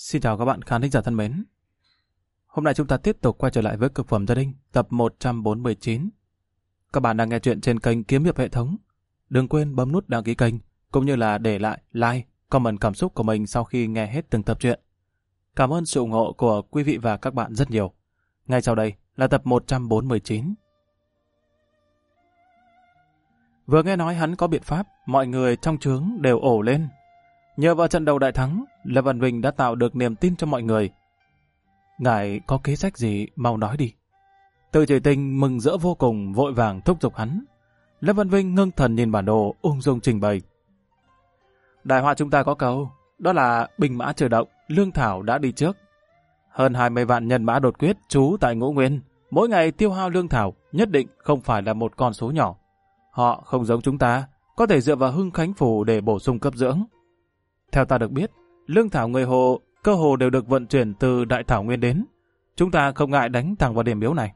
Xin chào các bạn khán thính giả thân mến. Hôm nay chúng ta tiếp tục quay trở lại với Cực phẩm gia đình tập 149. Các bạn đang nghe chuyện trên kênh Kiếm Hiệp hệ thống. Đừng quên bấm nút đăng ký kênh cũng như là để lại like, comment cảm xúc của mình sau khi nghe hết từng tập truyện. Cảm ơn sự ủng hộ của quý vị và các bạn rất nhiều. Ngay sau đây là tập 149. Vừa nghe nói hắn có biện pháp, mọi người trong trướng đều ổ lên. Nhờ vào trận đầu đại thắng, Lâm Văn Vinh đã tạo được niềm tin cho mọi người. Ngài có kế sách gì, mau nói đi. Từ Chỉ Tinh mừng rỡ vô cùng, vội vàng thúc giục hắn. Lâm Văn Vinh ngưng thần nhìn bản đồ, ung dung trình bày. Đại họa chúng ta có câu, đó là binh mã chờ động, lương thảo đã đi trước. Hơn 20 vạn nhân mã đột quyết trú tại Ngũ Nguyên, mỗi ngày tiêu hao lương thảo nhất định không phải là một con số nhỏ. Họ không giống chúng ta, có thể dựa vào Hưng Khánh Phủ để bổ sung cấp dưỡng. Theo ta được biết, lương thảo người Hồ cơ hồ đều được vận chuyển từ Đại Thảo Nguyên đến. Chúng ta không ngại đánh thẳng vào điểm yếu này.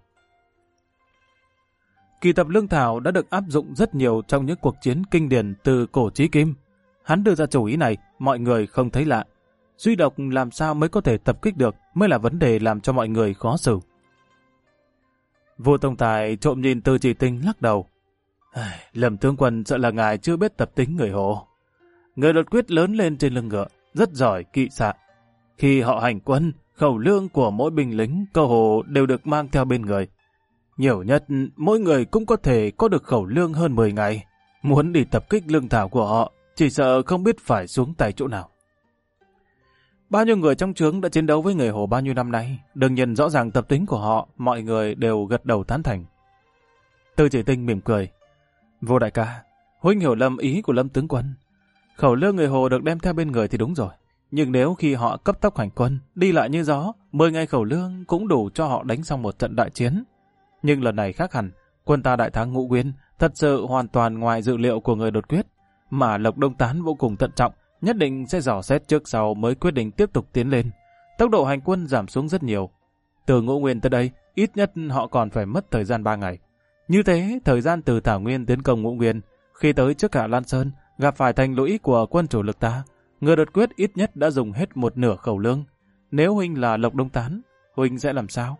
Kỳ tập lương thảo đã được áp dụng rất nhiều trong những cuộc chiến kinh điển từ cổ chí kim. Hắn đưa ra chủ ý này, mọi người không thấy lạ. Duy độc làm sao mới có thể tập kích được mới là vấn đề làm cho mọi người khó xử. Vua Tông Tài trộm nhìn Từ Chỉ Tinh lắc đầu. Lâm tướng quân sợ là ngài chưa biết tập tính người Hồ. Người đột quyết lớn lên trên lưng ngựa, rất giỏi kỵ xạ. Khi họ hành quân, khẩu lương của mỗi binh lính cơ hồ đều được mang theo bên người. Nhiều nhất, mỗi người cũng có thể có được khẩu lương hơn 10 ngày. Muốn đi tập kích lương thảo của họ, chỉ sợ không biết phải xuống tay chỗ nào. Bao nhiêu người trong trướng đã chiến đấu với người Hồ bao nhiêu năm nay, đừng nhìn rõ ràng tập tính của họ, mọi người đều gật đầu tán thành. Từ Chỉ Tinh mỉm cười. Vô đại ca, huynh hiểu lầm ý của Lâm tướng quân. Khẩu lương người Hồ được đem theo bên người thì đúng rồi. Nhưng nếu khi họ cấp tốc hành quân, đi lại như gió, 10 ngày khẩu lương cũng đủ cho họ đánh xong một trận đại chiến. Nhưng lần này khác hẳn, quân ta đại thắng Ngũ Nguyên thật sự hoàn toàn ngoài dự liệu của người đột quyết, mà Lộc Đông Tán vô cùng thận trọng, nhất định sẽ dò xét trước sau mới quyết định tiếp tục tiến lên. Tốc độ hành quân giảm xuống rất nhiều. Từ Ngũ Nguyên tới đây, ít nhất họ còn phải mất thời gian 3 ngày. Như thế, thời gian từ Thảo Nguyên tiến công Ngũ Nguyên, khi tới trước Hạ Lan Sơn, gặp phải thành lũy của quân chủ lực ta, người đột quyết ít nhất đã dùng hết một nửa khẩu lương. Nếu huynh là Lộc Đông Tán, huynh sẽ làm sao?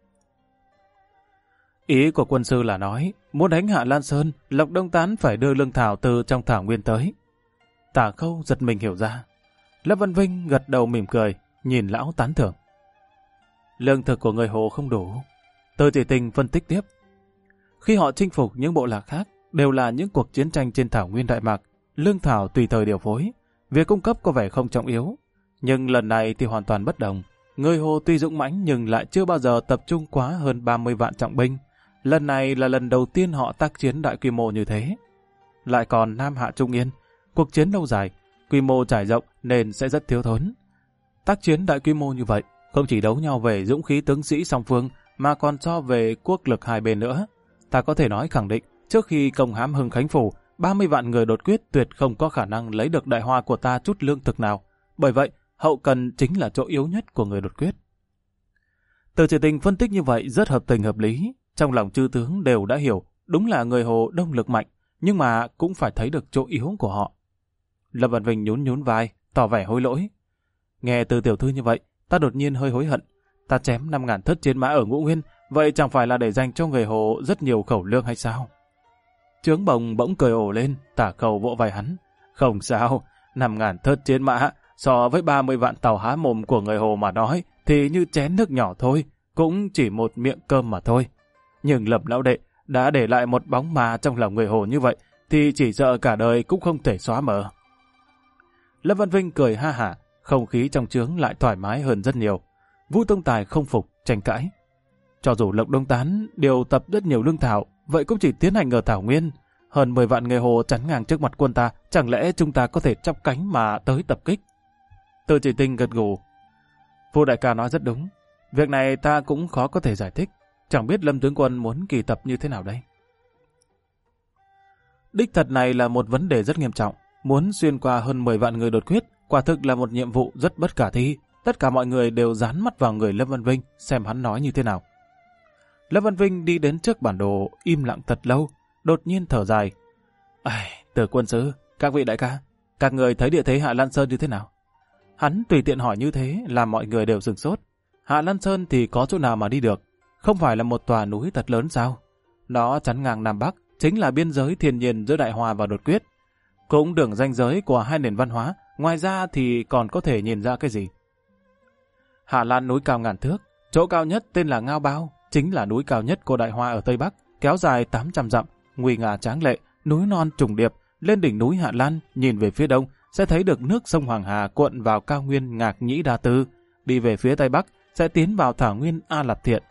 Ý của quân sư là nói, muốn đánh Hạ Lan Sơn, Lộc Đông Tán phải đưa lương thảo từ trong Thảo Nguyên tới. Tả Khâu giật mình hiểu ra. Lâm Văn Vinh gật đầu mỉm cười, nhìn lão tán thưởng. Lương thực của người Hồ không đủ. Từ Chỉ Tinh phân tích tiếp. Khi họ chinh phục những bộ lạc khác, đều là những cuộc chiến tranh trên Thảo Nguyên Đại Mạc, lương thảo tùy thời điều phối. Việc cung cấp có vẻ không trọng yếu, nhưng lần này thì hoàn toàn bất đồng. Người Hồ tuy dũng mãnh nhưng lại chưa bao giờ tập trung quá hơn 30 vạn trọng binh. Lần này là lần đầu tiên họ tác chiến đại quy mô như thế. Lại còn Nam Hạ Trung Yên, cuộc chiến lâu dài, quy mô trải rộng nên sẽ rất thiếu thốn. Tác chiến đại quy mô như vậy, không chỉ đấu nhau về dũng khí tướng sĩ song phương, mà còn so về quốc lực hai bên nữa. Ta có thể nói khẳng định, trước khi công hãm Hưng Khánh Phủ, 30 vạn người đột quyết tuyệt không có khả năng lấy được đại hoa của ta chút lương thực nào. Bởi vậy, hậu cần chính là chỗ yếu nhất của người đột quyết. Từ Chỉ Tinh phân tích như vậy rất hợp tình hợp lý. Trong lòng chư tướng đều đã hiểu, đúng là người Hồ đông lực mạnh, nhưng mà cũng phải thấy được chỗ yếu của họ. Lâm Văn Vinh nhún nhún vai, tỏ vẻ hối lỗi. Nghe từ tiểu thư như vậy, ta đột nhiên hơi hối hận. Ta chém 5.000 thất chiến mã ở Ngũ Nguyên, vậy chẳng phải là để dành cho người Hồ rất nhiều khẩu lương hay sao? Trướng Bồng bỗng cười ồ lên, Tả Khâu vỗ vai hắn. Không sao, 5.000 thất chiến mã, so với 30 vạn tàu há mồm của người Hồ mà nói, thì như chén nước nhỏ thôi, cũng chỉ một miệng cơm mà thôi. Nhưng Lâm lão đệ đã để lại một bóng ma trong lòng người Hồ như vậy, thì chỉ sợ cả đời cũng không thể xóa mờ. Lâm Văn Vinh cười ha hả, không khí trong trướng lại thoải mái hơn rất nhiều. Vũ Tông Tài không phục, tranh cãi. Cho dù Lộc Đông Tán điều tập rất nhiều lương thảo, vậy cũng chỉ tiến hành ở Thảo Nguyên. Hơn 10 vạn người Hồ chắn ngang trước mặt quân ta, chẳng lẽ chúng ta có thể chắp cánh mà tới tập kích? Từ Chỉ Tinh gật gù. Vua đại ca nói rất đúng. Việc này ta cũng khó có thể giải thích. Chẳng biết Lâm tướng quân muốn kỳ tập như thế nào đây? Đích thật này là một vấn đề rất nghiêm trọng. Muốn xuyên qua hơn 10 vạn người đột quyết, quả thực là một nhiệm vụ rất bất khả thi. Tất cả mọi người đều dán mắt vào người Lâm Văn Vinh, xem hắn nói như thế nào. Lâm Văn Vinh đi đến trước bản đồ, im lặng thật lâu, đột nhiên thở dài. Từ quân sứ, các vị đại ca, các người thấy địa thế Hạ Lan Sơn như thế nào? Hắn tùy tiện hỏi như thế làm mọi người đều sửng sốt. Hạ Lan Sơn thì có chỗ nào mà đi được? Không phải là một tòa núi thật lớn sao? Nó chắn ngang Nam Bắc, chính là biên giới thiên nhiên giữa Đại Hoa và Đột Quyết. Cũng đường ranh giới của hai nền văn hóa, ngoài ra thì còn có thể nhìn ra cái gì? Hạ Lan núi cao ngàn thước, chỗ cao nhất tên là Ngao Bao, chính là núi cao nhất của Đại Hoa ở Tây Bắc, kéo dài 800 dặm, nguy nga tráng lệ, núi non trùng điệp. Lên đỉnh núi Hạ Lan, nhìn về phía đông, sẽ thấy được nước sông Hoàng Hà cuộn vào cao nguyên Ngạc Nhĩ Đa Tư. Đi về phía Tây Bắc, sẽ tiến vào thảo nguyên A Lạp Thiện.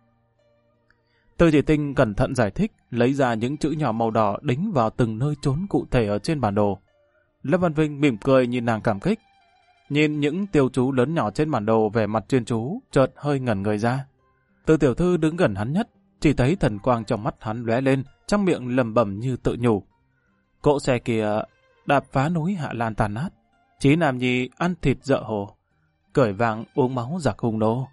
Từ Chỉ Tinh cẩn thận giải thích, lấy ra những chữ nhỏ màu đỏ đính vào từng nơi trốn cụ thể ở trên bản đồ. Lâm Văn Vinh mỉm cười nhìn nàng cảm kích. Nhìn những tiêu chú lớn nhỏ trên bản đồ về mặt chuyên chú, chợt hơi ngẩn người ra. Từ tiểu thư đứng gần hắn nhất, chỉ thấy thần quang trong mắt hắn lóe lên, trong miệng lẩm bẩm như tự nhủ. Cỗ xe kia đạp phá núi Hạ Lan tàn nát, Chí Nam Nhi ăn thịt dợ hồ, cởi vàng uống máu giặc hung nô.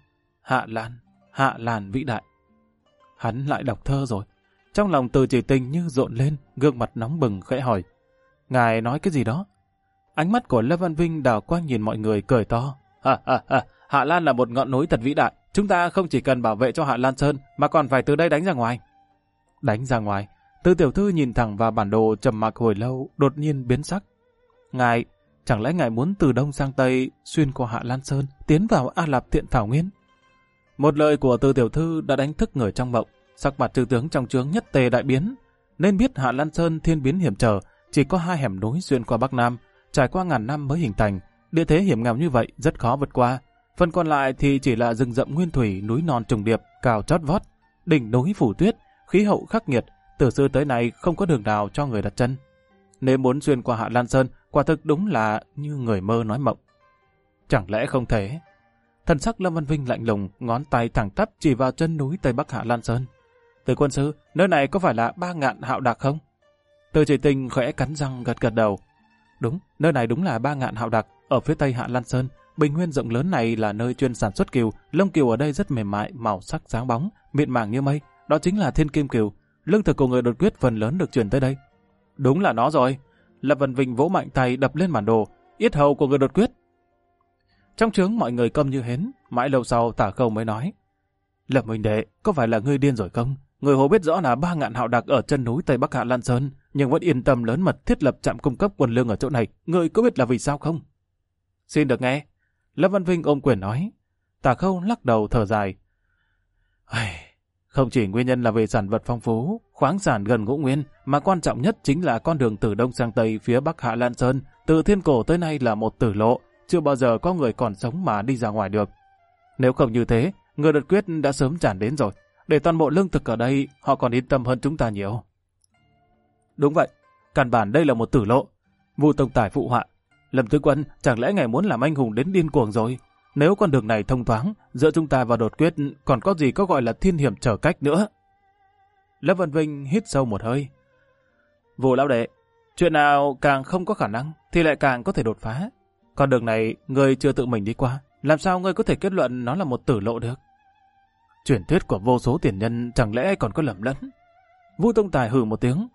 Hạ Lan vĩ đại. Hắn lại đọc thơ rồi. Trong lòng Từ Chỉ Tinh như rộn lên, gương mặt nóng bừng khẽ hỏi. Ngài nói cái gì đó? Ánh mắt của Lâm Văn Vinh đảo qua nhìn mọi người cười to. Hạ Lan là một ngọn núi thật vĩ đại. Chúng ta không chỉ cần bảo vệ cho Hạ Lan Sơn, mà còn phải từ đây đánh ra ngoài. Đánh ra ngoài? Từ tiểu thư nhìn thẳng vào bản đồ trầm mặc hồi lâu, đột nhiên biến sắc. Ngài, chẳng lẽ ngài muốn từ đông sang tây, xuyên qua Hạ Lan Sơn, tiến vào A Lạp Thiện Thảo Nguyên? Một lời của Từ tiểu thư đã đánh thức người trong mộng, sắc mặt trừ tướng trong trướng nhất tề đại biến. Nên biết Hạ Lan Sơn thiên biến hiểm trở, chỉ có 2 hẻm núi xuyên qua Bắc Nam, trải qua ngàn năm mới hình thành. Địa thế hiểm nghèo như vậy rất khó vượt qua. Phần còn lại thì chỉ là rừng rậm nguyên thủy, núi non trùng điệp, cao chót vót, đỉnh núi phủ tuyết, khí hậu khắc nghiệt. Từ xưa tới nay không có đường nào cho người đặt chân. Nếu muốn xuyên qua Hạ Lan Sơn, quả thực đúng là như người mơ nói mộng. Chẳng lẽ không thể? Thần sắc Lâm Văn Vinh lạnh lùng, ngón tay thẳng tắp chỉ vào chân núi Tây Bắc Hạ Lan Sơn. Từ quân sư, nơi này có phải là 3 ngạn hạo đạc không? Từ Chỉ Tinh khẽ cắn răng gật gật đầu. Đúng, nơi này đúng là 3 ngạn hạo đạc, ở phía Tây Hạ Lan Sơn. Bình nguyên rộng lớn này là nơi chuyên sản xuất cừu, lông cừu ở đây rất mềm mại, màu sắc sáng bóng, mịn màng như mây. Đó chính là thiên kim cừu. Lương thực của người Đột Quyết phần lớn được chuyển tới đây. Đúng là nó rồi. Lâm Văn Vinh vỗ mạnh tay đập lên bản đồ. Yết hầu của người Đột Quyết. Trong trướng mọi người câm như hến. Mãi lâu sau Tả Khâu mới nói. Lâm huynh đệ, có phải là ngươi điên rồi không? Người Hồ biết rõ là 3 ngạn hạo đặc ở chân núi Tây Bắc Hạ Lan Sơn, nhưng vẫn yên tâm lớn mật thiết lập trạm cung cấp quân lương ở chỗ này. Ngươi có biết là vì sao không? Xin được nghe. Lâm Văn Vinh ôm quyền nói. Tả Khâu lắc đầu thở dài. Không chỉ nguyên nhân là về sản vật phong phú, khoáng sản gần ngũ nguyên, mà quan trọng nhất chính là con đường từ đông sang tây phía Bắc Hạ Lan Sơn, từ thiên cổ tới nay là một tử lộ, chưa bao giờ có người còn sống mà đi ra ngoài được. Nếu không như thế, người Đột Quyết đã sớm tràn đến rồi, để toàn bộ lương thực ở đây họ còn yên tâm hơn chúng ta nhiều. Đúng vậy, căn bản đây là một tử lộ. Vu Tông Tài phụ họa, Lâm Tứ Quân chẳng lẽ ngài muốn làm anh hùng đến điên cuồng rồi? Nếu con đường này thông thoáng, giữa chúng ta và Đột Quyết còn có gì có gọi là thiên hiểm trở cách nữa. Lâm Văn Vinh hít sâu một hơi. Vu lão đệ, chuyện nào càng không có khả năng thì lại càng có thể đột phá. Con đường này ngươi chưa tự mình đi qua, làm sao ngươi có thể kết luận nó là một tử lộ được? Truyền thuyết của vô số tiền nhân chẳng lẽ còn có lầm lẫn? Vu Tông Tài hừ một tiếng.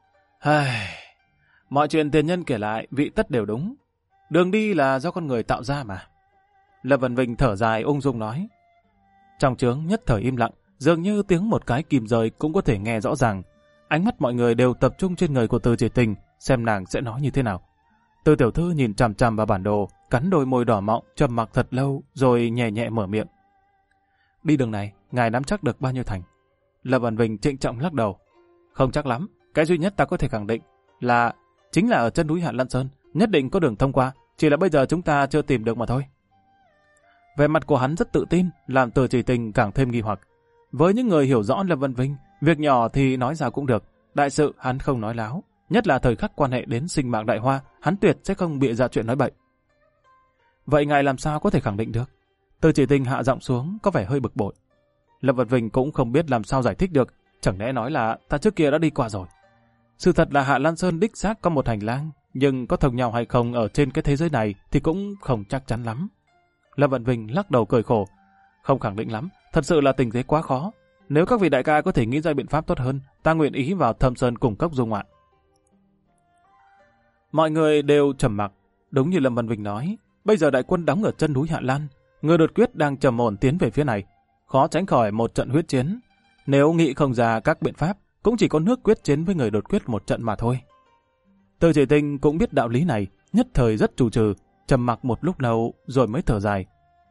Mọi chuyện tiền nhân kể lại vị tất đều đúng. Đường đi là do con người tạo ra mà. Lâm Văn Vinh thở dài ung dung nói. Trong trướng nhất thời im lặng, dường như tiếng một cái kìm rời cũng có thể nghe rõ ràng. Ánh mắt mọi người đều tập trung trên người của Từ Chỉ Tình, xem nàng sẽ nói như thế nào. Từ tiểu thư nhìn chằm chằm vào bản đồ, cắn đôi môi đỏ mọng, trầm mặc thật lâu, rồi nhẹ nhẹ mở miệng. Đi đường này, ngài nắm chắc được bao nhiêu thành? Lâm Văn Vinh trịnh trọng lắc đầu. Không chắc lắm, cái duy nhất ta có thể khẳng định là chính là ở chân núi Hạ Lan Sơn, nhất định có đường thông qua, chỉ là bây giờ chúng ta chưa tìm được mà thôi. Vẻ mặt của hắn rất tự tin, làm Từ Chỉ Tình càng thêm nghi hoặc. Với những người hiểu rõ Lâm Văn Vinh, việc nhỏ thì nói ra cũng được, đại sự hắn không nói láo, nhất là thời khắc quan hệ đến sinh mạng Đại Hoa, hắn tuyệt sẽ không bịa ra chuyện nói bậy. Vậy ngài làm sao có thể khẳng định được? Từ Chỉ Tình hạ giọng xuống, có vẻ hơi bực bội. Lâm Văn Vinh cũng không biết làm sao giải thích được, chẳng lẽ nói là ta trước kia đã đi qua rồi. Sự thật là Hạ Lan Sơn đích xác có một hành lang, nhưng có thông nhau hay không ở trên cái thế giới này thì cũng không chắc chắn lắm. Lâm Văn Vinh lắc đầu cười khổ. Không khẳng định lắm, thật sự là tình thế quá khó. Nếu các vị đại ca có thể nghĩ ra biện pháp tốt hơn, ta nguyện ý vào Thâm Sơn cùng cốc dung ngoạn. Mọi người đều trầm mặc, đúng như Lâm Văn Vinh nói, Bây giờ đại quân đóng ở chân núi Hạ Lan, người đột quyết đang trầm ổn tiến về phía này, khó tránh khỏi một trận huyết chiến. Nếu nghĩ không ra các biện pháp, cũng chỉ có nước quyết chiến với người đột quyết một trận mà thôi. Từ Chỉ Tinh cũng biết đạo lý này, nhất thời rất trù trừ, trầm mặc một lúc lâu rồi mới thở dài.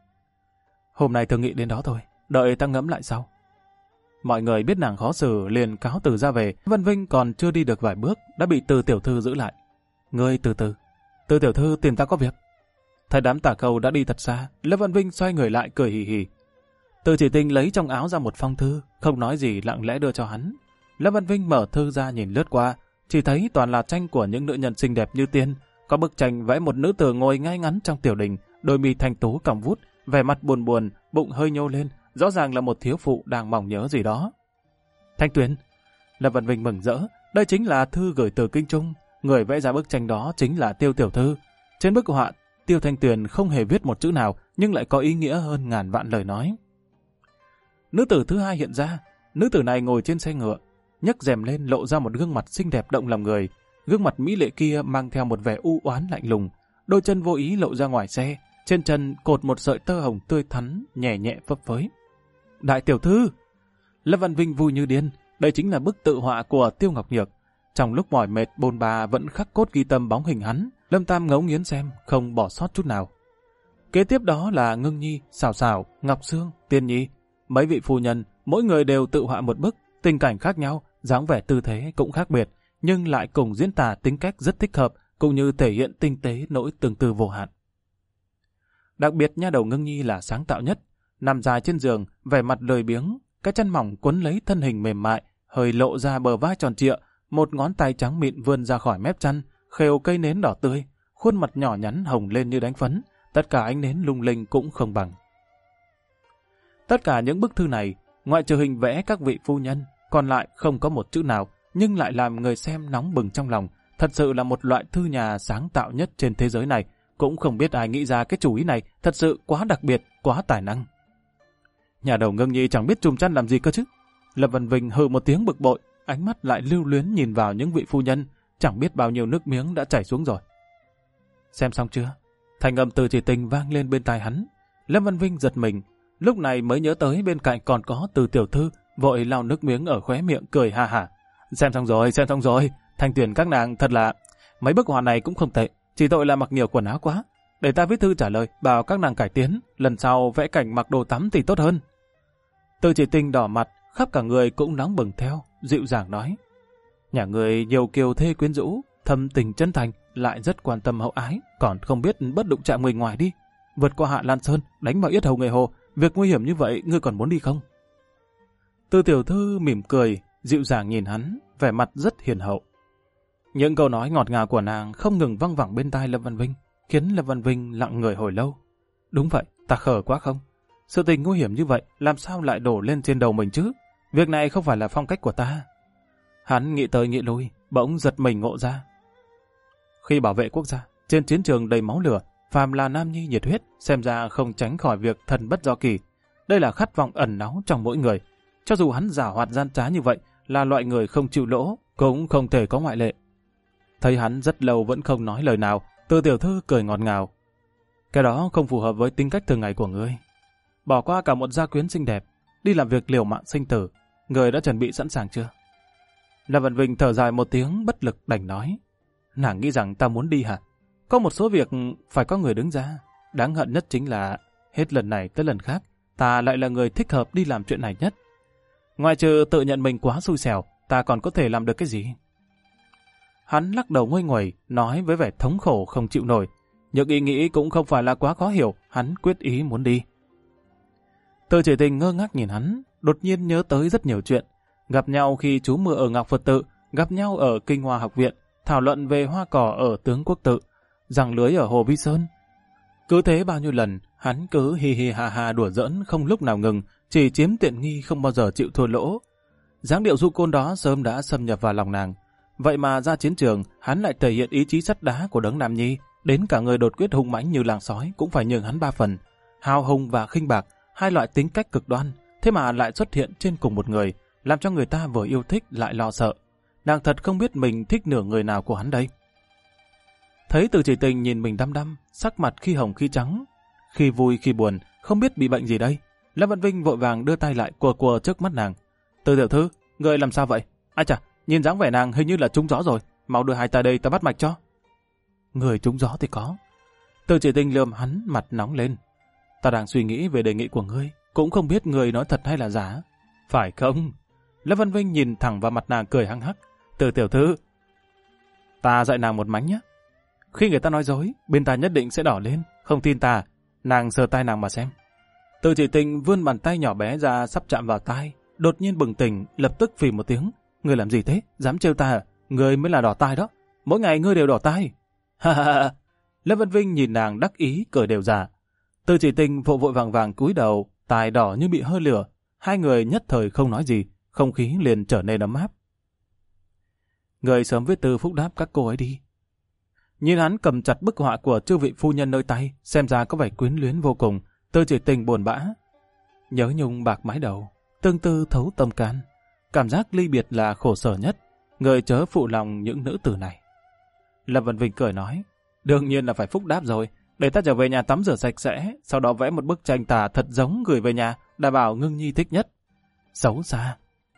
Hôm nay thường nghị đến đó thôi, đợi ta ngẫm lại sau. Mọi người biết nàng khó xử liền cáo từ ra về. Vân Vinh còn chưa đi được vài bước đã bị Từ tiểu thư giữ lại. Ngươi từ từ. Từ tiểu thư tìm ta có việc. Thấy đám Tả Khâu đã đi thật xa, Lâm Vân Vinh xoay người lại cười hì hì. Từ Chỉ Tinh lấy trong áo ra một phong thư, không nói gì lặng lẽ đưa cho hắn. Lâm Vân Vinh mở thư ra nhìn lướt qua, chỉ thấy toàn là tranh của những nữ nhân xinh đẹp như tiên. Có bức tranh vẽ một nữ tử ngồi ngay ngắn trong tiểu đình, đôi mi thanh tú còng vút, vẻ mặt buồn buồn, bụng hơi nhô lên, rõ ràng là một thiếu phụ đang mong nhớ gì đó. Thanh Tuyền. Lâm Vân Vinh mừng rỡ, đây chính là thư gửi từ Kinh Trung, người vẽ ra bức tranh đó chính là Tiêu tiểu thư. Trên bức họa, Tiêu Thanh Tuyền không hề viết một chữ nào, nhưng lại có ý nghĩa hơn ngàn vạn lời nói. Nữ tử thứ hai hiện ra, nữ tử này ngồi trên xe ngựa, nhấc rèm lên lộ ra một gương mặt xinh đẹp động lòng người. Gương mặt mỹ lệ kia mang theo một vẻ u oán lạnh lùng, đôi chân vô ý lộ ra ngoài xe, trên chân cột một sợi tơ hồng tươi thắm, nhẹ nhẹ phấp phới. Đại tiểu thư! Lâm Văn Vinh vui như điên, đây chính là bức tự họa của Tiêu Ngọc Nhược. Trong lúc mỏi mệt bôn ba vẫn khắc cốt ghi tâm bóng hình hắn, Lâm Tam ngấu nghiến xem, không bỏ sót chút nào. Kế tiếp đó là Ngưng Nhi, Xảo Xảo, Ngọc Sương, Tiên Nhi. Mấy vị phu nhân, mỗi người đều tự họa một bức, tình cảnh khác nhau, dáng vẻ tư thế cũng khác biệt, nhưng lại cùng diễn tả tính cách rất thích hợp, cũng như thể hiện tinh tế nỗi tương tư vô hạn. Đặc biệt nha đầu Ngưng Nhi là sáng tạo nhất, nằm dài trên giường, vẻ mặt lười biếng, cái chân mỏng quấn lấy thân hình mềm mại, hơi lộ ra bờ vai tròn trịa, một ngón tay trắng mịn vươn ra khỏi mép chăn, khều cây nến đỏ tươi, khuôn mặt nhỏ nhắn hồng lên như đánh phấn, tất cả ánh nến lung linh cũng không bằng. Tất cả những bức thư này, ngoại trừ hình vẽ các vị phu nhân, còn lại không có một chữ nào, nhưng lại làm người xem nóng bừng trong lòng. Thật sự là một loại thư nhà sáng tạo nhất trên thế giới này. Cũng không biết ai nghĩ ra cái chủ ý này, thật sự quá đặc biệt, quá tài năng. Nhà đầu Ngưng Nhi chẳng biết chùm chăn làm gì cơ chứ. Lâm Văn Vinh hừ một tiếng bực bội, ánh mắt lại lưu luyến nhìn vào những vị phu nhân, chẳng biết bao nhiêu nước miếng đã chảy xuống rồi. Xem xong chưa? Thành âm Từ Chỉ Tinh vang lên bên tai hắn. Lâm Văn Vinh giật mình, lúc này mới nhớ tới bên cạnh còn có Từ tiểu thư, vội lau nước miếng ở khóe miệng cười ha hả. Xem xong rồi, Thanh Tuyền các nàng thật là... Mấy bức họa này cũng không tệ, chỉ tội là mặc nhiều quần áo quá. Để ta viết thư trả lời, bảo các nàng cải tiến, lần sau vẽ cảnh mặc đồ tắm thì tốt hơn. Từ Chỉ Tinh đỏ mặt, khắp cả người cũng nóng bừng theo, dịu dàng nói. Nhà người nhiều kiều thê quyến rũ, thâm tình chân thành, lại rất quan tâm hậu ái, còn không biết bất đụng chạm người ngoài đi. Vượt qua Hạ Lan Sơn, đánh vào yết hầu người Hồ, việc nguy hiểm như vậy ngươi còn muốn đi không? Từ tiểu thư mỉm cười, dịu dàng nhìn hắn, vẻ mặt rất hiền hậu. Những câu nói ngọt ngào của nàng không ngừng văng vẳng bên tai Lâm Văn Vinh, khiến Lâm Văn Vinh lặng người hồi lâu. Đúng vậy, ta khờ quá không? Sự tình nguy hiểm như vậy, làm sao lại đổ lên trên đầu mình chứ? Việc này không phải là phong cách của ta. Hắn nghĩ tới nghĩ lui, bỗng giật mình ngộ ra. Khi bảo vệ quốc gia, trên chiến trường đầy máu lửa, phàm là nam nhi nhiệt huyết, xem ra không tránh khỏi việc thần bất do kỳ. Đây là khát vọng ẩn náu trong mỗi người. Cho dù hắn giảo hoạt gian trá như vậy, là loại người không chịu lỗ, cũng không thể có ngoại lệ. Thấy hắn rất lâu vẫn không nói lời nào, Từ tiểu thư cười ngọt ngào. Cái đó không phù hợp với tính cách thường ngày của ngươi. Bỏ qua cả một gia quyến xinh đẹp, đi làm việc liều mạng sinh tử, ngươi đã chuẩn bị sẵn sàng chưa? Lâm Văn Vinh thở dài một tiếng bất lực đành nói. Nàng nghĩ rằng ta muốn đi hả? Có một số việc phải có người đứng ra. Đáng hận nhất chính là hết lần này tới lần khác, ta lại là người thích hợp đi làm chuyện này nhất. Ngoài trừ tự nhận mình quá xui xẻo, ta còn có thể làm được cái gì? Hắn lắc đầu nguây nguẩy, nói với vẻ thống khổ không chịu nổi. Những ý nghĩ cũng không phải là quá khó hiểu, hắn quyết ý muốn đi. Từ Chỉ Tinh ngơ ngác nhìn hắn, đột nhiên nhớ tới rất nhiều chuyện. Gặp nhau khi trú mưa ở Ngọc Phật Tự, gặp nhau ở Kinh Hoa Học Viện, thảo luận về hoa cỏ ở Tướng Quốc Tự, giăng lưới ở Hồ Vi Sơn. Cứ thế bao nhiêu lần, hắn cứ hi hi ha ha đùa giỡn không lúc nào ngừng, chỉ chiếm tiện nghi không bao giờ chịu thua lỗ. Dáng điệu du côn đó sớm đã xâm nhập vào lòng nàng. Vậy mà ra chiến trường, hắn lại thể hiện ý chí sắt đá của đấng nam nhi, đến cả người đột quyết hung mãnh như làng sói cũng phải nhường hắn 3 phần. Hào hùng và khinh bạc, hai loại tính cách cực đoan, thế mà lại xuất hiện trên cùng một người, làm cho người ta vừa yêu thích lại lo sợ. Nàng thật không biết mình thích nửa người nào của hắn đây. Thấy Từ Chỉ Tình nhìn mình đăm đăm, sắc mặt khi hồng khi trắng, khi vui khi buồn, không biết bị bệnh gì đây. Lâm Văn Vinh vội vàng đưa tay lại cùa cùa trước mắt nàng. Từ tiểu thư, người làm sao vậy? Ai chà, nhìn dáng vẻ nàng hình như là trúng gió rồi, mau đưa hai ta đây ta bắt mạch cho. Người trúng gió thì có. Từ Chỉ Tình lườm hắn, mặt nóng lên. Ta đang suy nghĩ về đề nghị của ngươi, cũng không biết người nói thật hay là giả. Phải không? Lâm Văn Vinh nhìn thẳng vào mặt nàng cười hăng hắc. Từ tiểu thư, ta dạy nàng một mánh nhé. Khi người ta nói dối, bên ta nhất định sẽ đỏ lên. Không tin ta, nàng sờ tai nàng mà xem. Từ Chỉ Tình vươn bàn tay nhỏ bé ra sắp chạm vào tai, đột nhiên bừng tỉnh, lập tức phì một tiếng. Ngươi làm gì thế? Dám trêu ta à? Ngươi mới là đỏ tai đó. Mỗi ngày ngươi đều đỏ tai. Ha ha ha. Lâm Văn Vinh nhìn nàng đắc ý cười đều giả. Từ Chỉ Tình vội vội vàng vàng cúi đầu, tai đỏ như bị hơi lửa. Hai người nhất thời không nói gì, không khí liền trở nên ấm áp. Người sớm viết thư phúc đáp các cô ấy đi. Nhìn hắn cầm chặt bức họa của chư vị phu nhân nơi tay, xem ra có vẻ quyến luyến vô cùng. Từ Chỉ Tình buồn bã. Nhớ nhung bạc mái đầu, tương tư thấu tâm can. Cảm giác ly biệt là khổ sở nhất. Người chớ phụ lòng những nữ tử này. Lâm Văn Vinh cười nói. Đương nhiên là phải phúc đáp rồi. Để ta trở về nhà tắm rửa sạch sẽ, sau đó vẽ một bức tranh tả thật giống gửi về nhà, đảm bảo Ngưng Nhi thích nhất. Xấu xa.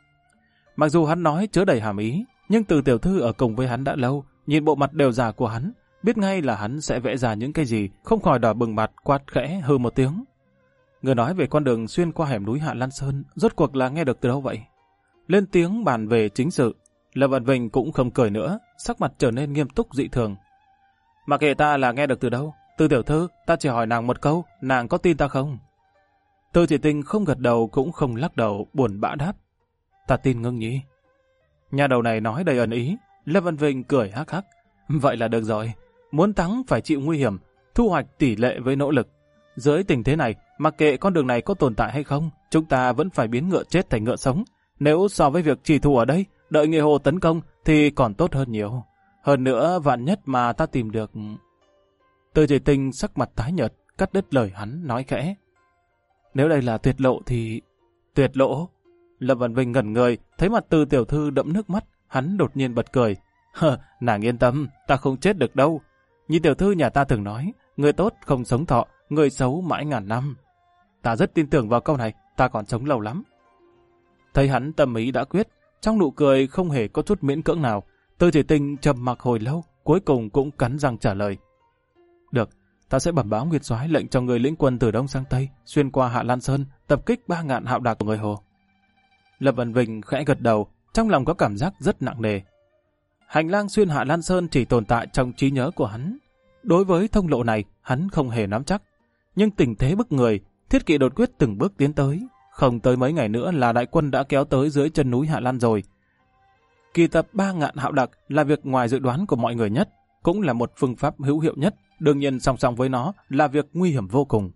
Mặc dù hắn nói chứa đầy hàm ý, nhưng Từ tiểu thư ở cùng với hắn đã lâu, nhìn bộ mặt đều già của hắn, biết ngay là hắn sẽ vẽ ra những cái gì, không khỏi đỏ bừng mặt, quát khẽ hừ một tiếng. Người nói về con đường xuyên qua hẻm núi Hạ Lan Sơn, rốt cuộc là nghe được từ đâu vậy? Lên tiếng bàn về chính sự, Lâm Văn Vinh cũng không cười nữa, sắc mặt trở nên nghiêm túc dị thường. Mà kệ ta là nghe được từ đâu, Từ tiểu thư, ta chỉ hỏi nàng một câu, nàng có tin ta không? Từ Chỉ Tình không gật đầu cũng không lắc đầu, buồn bã đáp. Ta tin Ngưng Nhi. Nhà đầu này nói đầy ẩn ý, Lâm Văn Vinh cười hắc hắc. Vậy là được rồi, muốn thắng phải chịu nguy hiểm, thu hoạch tỷ lệ với nỗ lực. Dưới tình thế này, mặc kệ con đường này có tồn tại hay không, chúng ta vẫn phải biến ngựa chết thành ngựa sống. Nếu so với việc trì thủ ở đây, đợi người Hồ tấn công thì còn tốt hơn nhiều. Hơn nữa, vạn nhất mà ta tìm được... Từ Chỉ Tình sắc mặt tái nhợt, cắt đứt lời hắn, nói khẽ. Nếu đây là tuyệt lộ thì... Tuyệt lộ? Lâm Văn Vinh ngẩn người, thấy mặt Từ tiểu thư đẫm nước mắt, hắn đột nhiên bật cười. Nàng yên tâm, ta không chết được đâu. Như tiểu thư nhà ta từng nói, người tốt không sống thọ, người xấu mãi ngàn năm. Ta rất tin tưởng vào câu này, ta còn sống lâu lắm. Thấy hắn tâm ý đã quyết, trong nụ cười không hề có chút miễn cưỡng nào. Từ Chỉ Tình trầm mặc hồi lâu, cuối cùng cũng cắn răng trả lời. Được, ta sẽ bẩm báo Nguyệt Soái lệnh cho người lĩnh quân từ đông sang tây, xuyên qua Hạ Lan Sơn, tập kích 3.000 hạo đạc của người Hồ. Lâm Văn Vinh khẽ gật đầu, trong lòng có cảm giác rất nặng nề. Hành lang xuyên Hạ Lan Sơn chỉ tồn tại trong trí nhớ của hắn. Đối với thông lộ này, hắn không hề nắm chắc. Nhưng tình thế bức người, Thiết Kỵ đột quyết từng bước tiến tới. Không tới mấy ngày nữa là đại quân đã kéo tới dưới chân núi Hạ Lan rồi. Kỳ tập 3.000 hạo đặc là việc ngoài dự đoán của mọi người nhất, cũng là một phương pháp hữu hiệu nhất. Đương nhiên song song với nó là việc nguy hiểm vô cùng.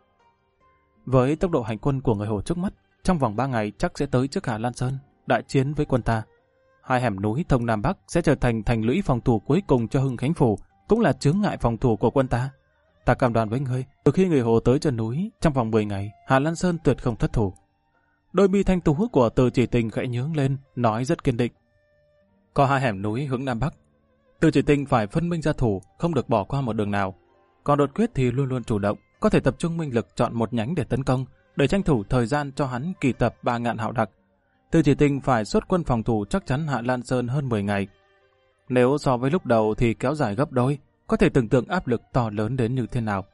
Với tốc độ hành quân của người Hồ trước mắt, trong vòng 3 ngày chắc sẽ tới trước Hạ Lan Sơn, đại chiến với quân ta. Hai hẻm núi thông Nam Bắc sẽ trở thành thành lũy phòng thủ cuối cùng cho Hưng Khánh Phủ, cũng là chướng ngại phòng thủ của quân ta. Ta cam đoan với ngươi, từ khi người Hồ tới chân núi, trong vòng 10 ngày, Hạ Lan Sơn tuyệt không thất thủ. Đôi mi thanh tú của Từ Chỉ Tình khẽ nhướng lên, nói rất kiên định. Có hai hẻm núi hướng Nam Bắc, Từ Chỉ Tình phải phân minh ra thủ, không được bỏ qua một đường nào. Còn đột quyết thì luôn luôn chủ động, có thể tập trung minh lực chọn một nhánh để tấn công, để tranh thủ thời gian cho hắn kỳ tập 3.000 hạo đặc. Từ Chỉ Tình phải xuất quân phòng thủ chắc chắn Hạ Lan Sơn hơn 10 ngày. Nếu so với lúc đầu thì kéo dài gấp đôi, có thể tưởng tượng áp lực to lớn đến như thế nào.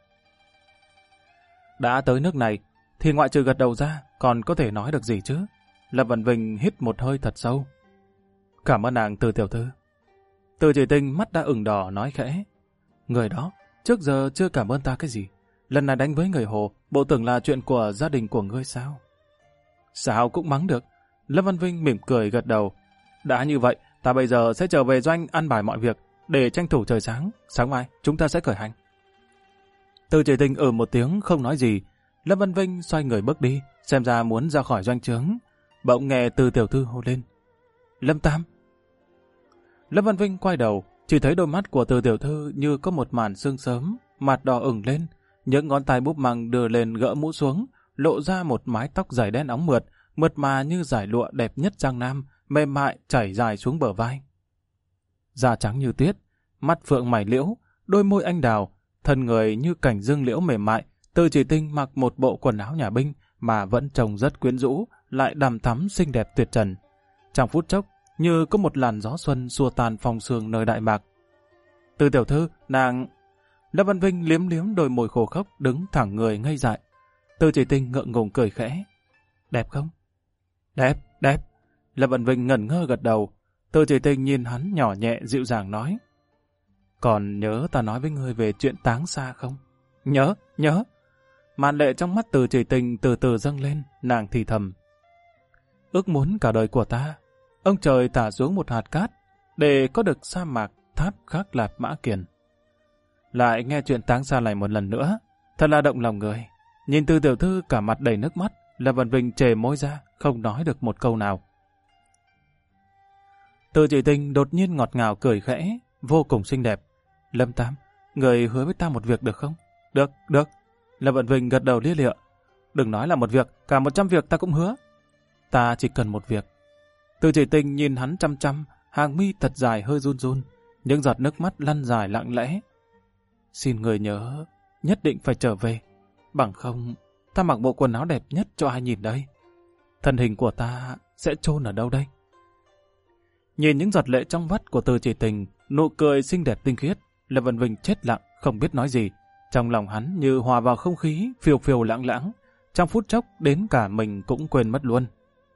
Đã tới nước này, thì ngoại trừ gật đầu ra, còn có thể nói được gì chứ? Lâm Văn Vinh hít một hơi thật sâu. Cảm ơn nàng Từ tiểu thư. Từ Chỉ Tình mắt đã ửng đỏ nói khẽ. Người đó, trước giờ chưa cảm ơn ta cái gì. Lần này đánh với người Hồ, bộ tưởng là chuyện của gia đình của ngươi sao? Sao cũng mắng được. Lâm Văn Vinh mỉm cười gật đầu. Đã như vậy, ta bây giờ sẽ trở về doanh ăn bài mọi việc, để tranh thủ trời sáng. Sáng mai, chúng ta sẽ khởi hành. Từ Chỉ Tình một tiếng không nói gì. Lâm Văn Vinh xoay người bước đi, xem ra muốn ra khỏi doanh trướng. Bỗng nghe Từ tiểu thư hô lên. Lâm Tam. Lâm Văn Vinh quay đầu, chỉ thấy đôi mắt của Từ tiểu thư như có một màn sương sớm, mặt đỏ ửng lên, những ngón tay búp măng đưa lên gỡ mũ xuống, lộ ra một mái tóc dài đen óng mượt, mượt mà như dải lụa đẹp nhất Giang Nam, mềm mại chảy dài xuống bờ vai. Da trắng như tuyết, mắt phượng mày liễu, đôi môi anh đào, thân người như cành dương liễu mềm mại. Từ Chỉ Tinh mặc một bộ quần áo nhà binh mà vẫn trông rất quyến rũ, lại đằm thắm xinh đẹp tuyệt trần. Trong phút chốc, như có một làn gió xuân xua tan phong sương nơi Đại Mạc. Từ tiểu thư, nàng... Lâm Văn Vinh liếm liếm đôi môi khô khốc, đứng thẳng người ngây dại. Từ Chỉ Tinh ngượng ngùng cười khẽ. Đẹp không? Đẹp, đẹp. Lâm Văn Vinh ngẩn ngơ gật đầu. Từ Chỉ Tinh nhìn hắn nhỏ nhẹ dịu dàng nói. Còn nhớ ta nói với ngươi về chuyện táng xa không? Nhớ, nhớ. Màn lệ trong mắt Từ Chỉ Tinh từ từ dâng lên, nàng thì thầm. Ước muốn cả đời của ta, ông trời thả xuống một hạt cát để có được sa mạc Tháp Khắc Lạp Mã Kiền. Lại nghe chuyện táng xa này một lần nữa, thật là động lòng người. Nhìn Từ tiểu thư cả mặt đầy nước mắt, Lâm Văn Vinh trề môi ra, không nói được một câu nào. Từ Chỉ Tinh đột nhiên ngọt ngào cười khẽ, vô cùng xinh đẹp. Lâm Tam, người hứa với ta một việc được không? Được, được. Lâm Văn Vinh gật đầu lia lịa. Đừng nói là một việc, cả 100 việc ta cũng hứa. Ta chỉ cần một việc. Từ Chỉ Tinh nhìn hắn chăm chăm, hàng mi thật dài hơi run run, những giọt nước mắt lăn dài lặng lẽ. Xin người nhớ, nhất định phải trở về. Bằng không, ta mặc bộ quần áo đẹp nhất cho ai nhìn đây. Thân hình của ta sẽ chôn ở đâu đây? Nhìn những giọt lệ trong vắt của Từ Chỉ Tình, nụ cười xinh đẹp tinh khiết, Lâm Văn Vinh chết lặng, không biết nói gì. Trong lòng hắn như hòa vào không khí, phiêu phiêu lãng lãng. Trong phút chốc, đến cả mình cũng quên mất luôn.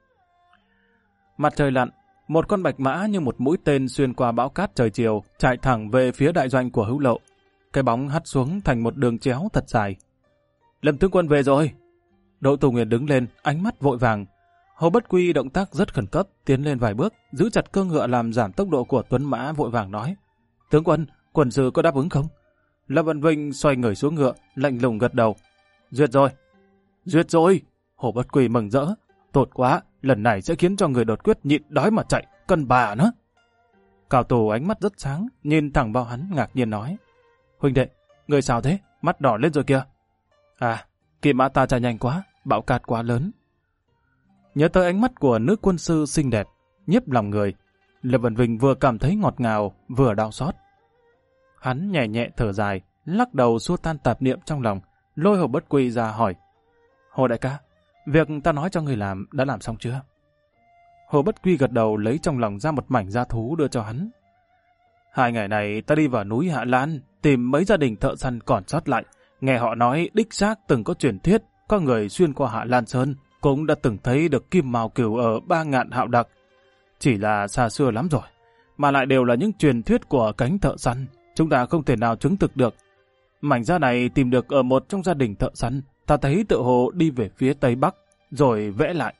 Mặt trời lặn, một con bạch mã như một mũi tên xuyên qua bão cát trời chiều, chạy thẳng về phía đại doanh của Hữu Lộ. Cái bóng hắt xuống thành một đường chéo thật dài. Lâm tướng quân về rồi. Đỗ Tù Nguyên đứng lên, ánh mắt vội vàng. Hồ Bất Quy động tác rất khẩn cấp, tiến lên vài bước, giữ chặt cương ngựa làm giảm tốc độ của tuấn mã, vội vàng nói. Tướng quân, quần sư có đáp ứng không? Lâm Văn Vinh xoay người xuống ngựa, lạnh lùng gật đầu. Duyệt rồi. Duyệt rồi. Hồ Bất Quy mừng rỡ. Tốt quá, lần này sẽ khiến cho người đột quyết nhịn đói mà chạy, cần bà nữa. Cao Tù ánh mắt rất sáng, nhìn thẳng vào hắn ngạc nhiên nói. Huynh đệ, người sao thế? Mắt đỏ lên rồi kìa. À, kỵ mã ta chạy nhanh quá, bão cát quá lớn. Nhớ tới ánh mắt của nữ quân sư xinh đẹp, nhiếp lòng người, Lâm Văn Vinh vừa cảm thấy ngọt ngào, vừa đau xót. Hắn nhẹ nhẹ thở dài, lắc đầu xua tan tạp niệm trong lòng, lôi Hồ Bất Quy ra hỏi. Hồ đại ca, việc ta nói cho người làm đã làm xong chưa? Hồ Bất Quy gật đầu lấy trong lòng ra một mảnh da thú đưa cho hắn. 2 ngày này ta đi vào núi Hạ Lan, tìm mấy gia đình thợ săn còn sót lại. Nghe họ nói đích xác từng có truyền thuyết, có người xuyên qua Hạ Lan Sơn, cũng đã từng thấy được kim mào cừu ở 3 ngạn hạo đặc. Chỉ là xa xưa lắm rồi, mà lại đều là những truyền thuyết của cánh thợ săn, chúng ta không thể nào chứng thực được. Mảnh da này tìm được ở một trong gia đình thợ săn, ta thấy tự hồ đi về phía Tây Bắc, rồi vẽ lại.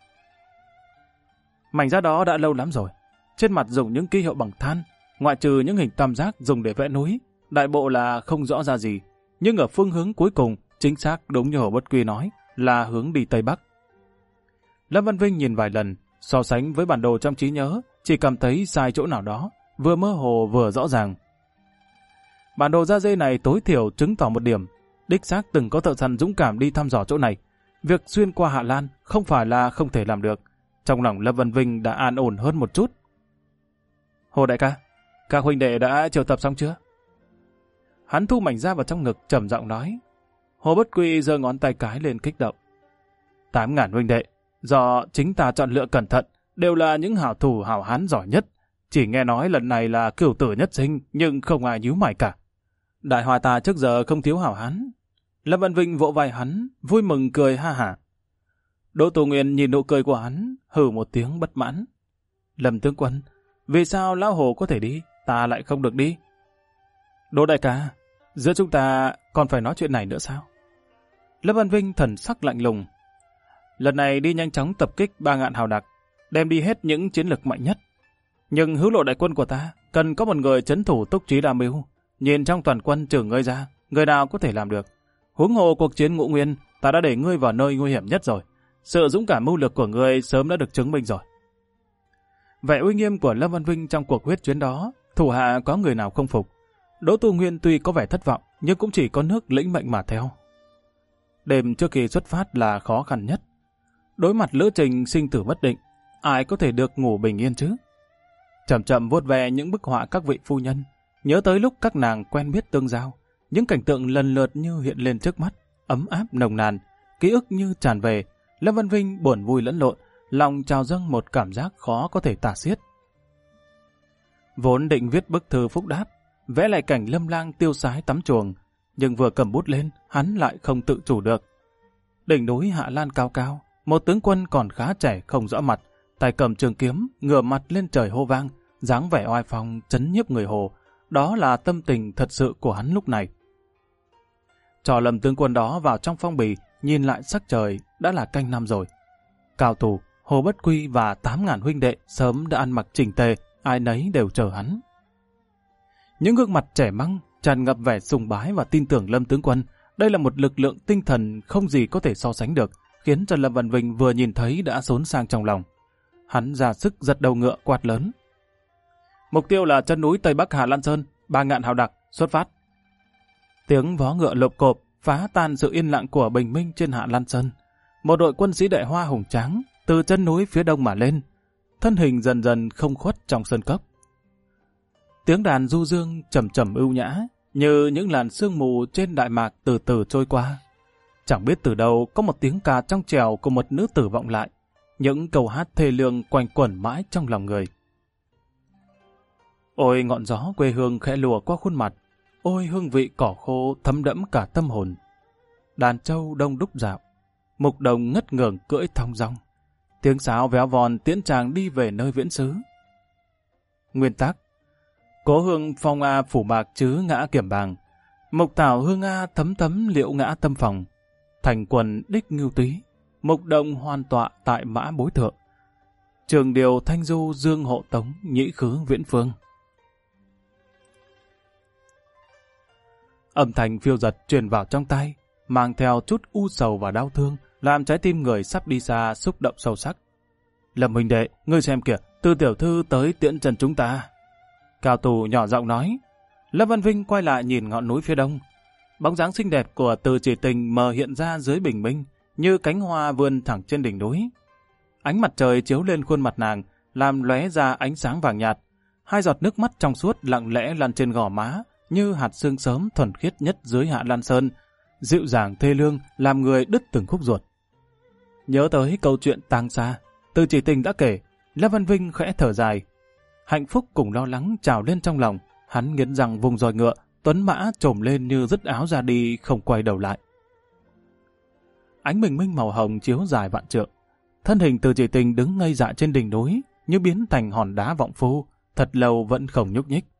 Mảnh da đó đã lâu lắm rồi, trên mặt dùng những ký hiệu bằng than, ngoại trừ những hình tam giác dùng để vẽ núi, đại bộ là không rõ ra gì, nhưng ở phương hướng cuối cùng, chính xác đúng như Hồ Bất Quy nói, là hướng đi Tây Bắc. Lâm Văn Vinh nhìn vài lần, so sánh với bản đồ trong trí nhớ, chỉ cảm thấy sai chỗ nào đó, vừa mơ hồ vừa rõ ràng. Bản đồ da dê này tối thiểu chứng tỏ một điểm, đích xác từng có thợ săn dũng cảm đi thăm dò chỗ này. Việc xuyên qua Hạ Lan không phải là không thể làm được. Trong lòng Lâm Văn Vinh đã an ổn hơn một chút. Hồ đại ca, các huynh đệ đã triệu tập xong chưa? Hắn thu mảnh da vào trong ngực, trầm giọng nói. Hồ Bất Quy giơ ngón tay cái lên kích động. 8.000 huynh đệ, do chính ta chọn lựa cẩn thận, đều là những hảo thủ hảo hán giỏi nhất. Chỉ nghe nói lần này là cửu tử nhất sinh, nhưng không ai nhíu mày cả. Đại Hoa ta trước giờ không thiếu hảo hán. Lâm Văn Vinh vỗ vai hắn, vui mừng cười ha hả. Đỗ Tù Nguyên nhìn nụ cười của hắn, hừ một tiếng bất mãn. Lâm tướng quân, vì sao lão Hồ có thể đi, ta lại không được đi? Đỗ đại ca, giữa chúng ta còn phải nói chuyện này nữa sao? Lâm Văn Vinh thần sắc lạnh lùng. Lần này đi nhanh chóng tập kích 3 ngạn hào đặc, đem đi hết những chiến lực mạnh nhất. Nhưng Hữu Lộ đại quân của ta cần có một người trấn thủ túc trí đa mưu. Nhìn trong toàn quân trừ ngươi ra, người nào có thể làm được? Huống hồ cuộc chiến Ngũ Nguyên, ta đã để ngươi vào nơi nguy hiểm nhất rồi. Sự dũng cảm mưu lược của ngươi sớm đã được chứng minh rồi. Vẻ uy nghiêm của Lâm Văn Vinh trong cuộc huyết chiến đó, thủ hạ có người nào không phục. Đỗ Tu Nguyên tuy có vẻ thất vọng, nhưng cũng chỉ có nước lĩnh mệnh mà theo. Đêm trước khi xuất phát là khó khăn nhất. Đối mặt lữ trình sinh tử bất định, ai có thể được ngủ bình yên chứ? Chậm chậm vuốt ve những bức họa các vị phu nhân, nhớ tới lúc các nàng quen biết tương giao, những cảnh tượng lần lượt như hiện lên trước mắt, ấm áp nồng nàn, ký ức như tràn về. Lâm Vân Vinh buồn vui lẫn lộn, lòng trào dâng một cảm giác khó có thể tả xiết. Vốn định viết bức thư phúc đáp, vẽ lại cảnh Lâm Lang tiêu sái tắm chuồng, nhưng vừa cầm bút lên, hắn lại không tự chủ được. Đỉnh núi Hạ Lan cao cao, một tướng quân còn khá trẻ không rõ mặt, tay cầm trường kiếm, ngửa mặt lên trời hô vang, dáng vẻ oai phong chấn nhiếp người Hồ. Đó là tâm tình thật sự của hắn lúc này. Cho Lâm tướng quân đó vào trong phong bì, nhìn lại sắc trời đã là canh năm rồi. Cao Thủ, Hồ Bất Quy và 8.000 huynh đệ sớm đã ăn mặc chỉnh tề, ai nấy đều chờ hắn. Những gương mặt trẻ măng tràn ngập vẻ sùng bái và tin tưởng Lâm tướng quân. Đây là một lực lượng tinh thần không gì có thể so sánh được, khiến cho Lâm Vân Vinh vừa nhìn thấy đã xốn sang trong lòng. Hắn ra sức giật đầu ngựa quát lớn. Mục tiêu là chân núi Tây Bắc Hạ Lan Sơn, 3.000 hào đặc, xuất phát. Tiếng vó ngựa lộp cộp phá tan sự yên lặng của bình minh trên Hạ Lan Sơn. Một đội quân sĩ Đại Hoa hùng tráng từ chân núi phía đông mà lên, thân hình dần dần không khuất trong sơn cốc. Tiếng đàn du dương trầm trầm ưu nhã, như những làn sương mù trên đại mạc từ từ trôi qua. Chẳng biết từ đâu có một tiếng ca trong trèo của một nữ tử vọng lại, những câu hát thê lương quanh quẩn mãi trong lòng người. Ôi ngọn gió quê hương khẽ lùa qua khuôn mặt, ôi hương vị cỏ khô thấm đẫm cả tâm hồn. Đàn trâu đông đúc dạo, mục đồng ngất ngưởng cưỡi thong dong, tiếng sáo véo von tiễn chàng đi về nơi viễn xứ. Nguyên tác: Cố hương phong a phủ bạc chứ ngã kiểm bàng, mục thảo hương a thấm thấm liệu ngã tâm phòng, thành quần đích ngưu túy, mục đồng hoàn tọa tại mã bối thượng, trường điều thanh du dương hộ tống nhĩ khứ viễn phương. Âm thanh phiêu dật truyền vào trong tai, mang theo chút u sầu và đau thương, làm trái tim người sắp đi xa xúc động sâu sắc. Lâm huynh đệ, ngươi xem kìa, Tư tiểu thư tới tiễn trần chúng ta. Cao Tù nhỏ giọng nói. Lâm Văn Vinh quay lại nhìn ngọn núi phía đông. Bóng dáng xinh đẹp của Từ Chỉ Tình mờ hiện ra dưới bình minh, như cánh hoa vươn thẳng trên đỉnh núi. Ánh mặt trời chiếu lên khuôn mặt nàng, làm lóe ra ánh sáng vàng nhạt. Hai giọt nước mắt trong suốt lặng lẽ lăn trên gò má, như hạt sương sớm thuần khiết nhất dưới Hạ Lan Sơn, dịu dàng thê lương, làm người đứt từng khúc ruột. Nhớ tới câu chuyện tang xa, Từ Chỉ Tình đã kể, Lâm Văn Vinh khẽ thở dài. Hạnh phúc cùng lo lắng trào lên trong lòng, hắn nghiến răng vùng roi ngựa, tuấn mã trồm lên như dứt áo ra đi, không quay đầu lại. Ánh bình minh màu hồng chiếu dài vạn trượng, thân hình Từ Chỉ Tình đứng ngây dạ trên đỉnh núi, như biến thành hòn đá vọng phu, thật lâu vẫn không nhúc nhích.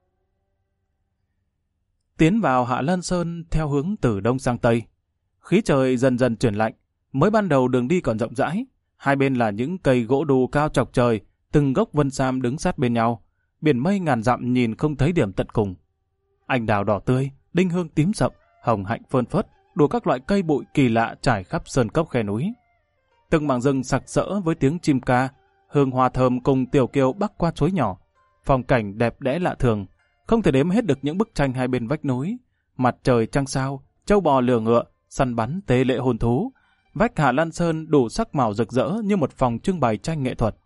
Tiến vào Hạ Lan Sơn theo hướng từ đông sang tây, khí trời dần dần chuyển lạnh. Mới ban đầu đường đi còn rộng rãi, hai bên là những cây gỗ đù cao chọc trời, từng gốc vân sam đứng sát bên nhau, biển mây ngàn dặm nhìn không thấy điểm tận cùng. Anh đào đỏ tươi, đinh hương tím sậm, hồng hạnh phơn phớt, đủ các loại cây bụi kỳ lạ trải khắp sơn cốc khe núi. Từng mảng rừng sặc sỡ với tiếng chim ca, hương hoa thơm cùng tiểu kiều bắc qua suối nhỏ, phong cảnh đẹp đẽ lạ thường, không thể đếm hết được những bức tranh hai bên vách núi, mặt trời trăng sao, trâu bò lừa ngựa, săn bắn tế lễ hồn thú. Vách Hạ Lan Sơn đủ sắc màu rực rỡ như một phòng trưng bày tranh nghệ thuật.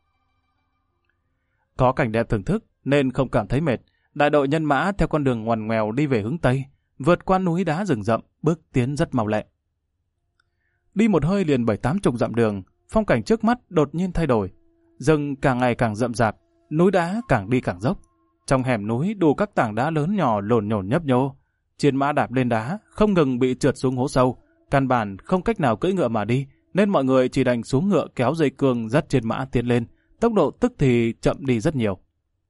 Có cảnh đẹp thưởng thức nên không cảm thấy mệt, đại đội nhân mã theo con đường ngoằn ngoèo đi về hướng Tây, vượt qua núi đá rừng rậm, bước tiến rất mau lẹ. Đi một hơi liền 7-80 dặm đường, phong cảnh trước mắt đột nhiên thay đổi. Rừng càng ngày càng rậm rạp, núi đá càng đi càng dốc. Trong hẻm núi đủ các tảng đá lớn nhỏ lổn nhổn nhấp nhô. Chiến mã đạp lên đá, không ngừng bị trượt xuống hố sâu. Căn bản không cách nào cưỡi ngựa mà đi, nên mọi người chỉ đành xuống ngựa kéo dây cương dắt trên mã tiến lên, tốc độ tức thì chậm đi rất nhiều.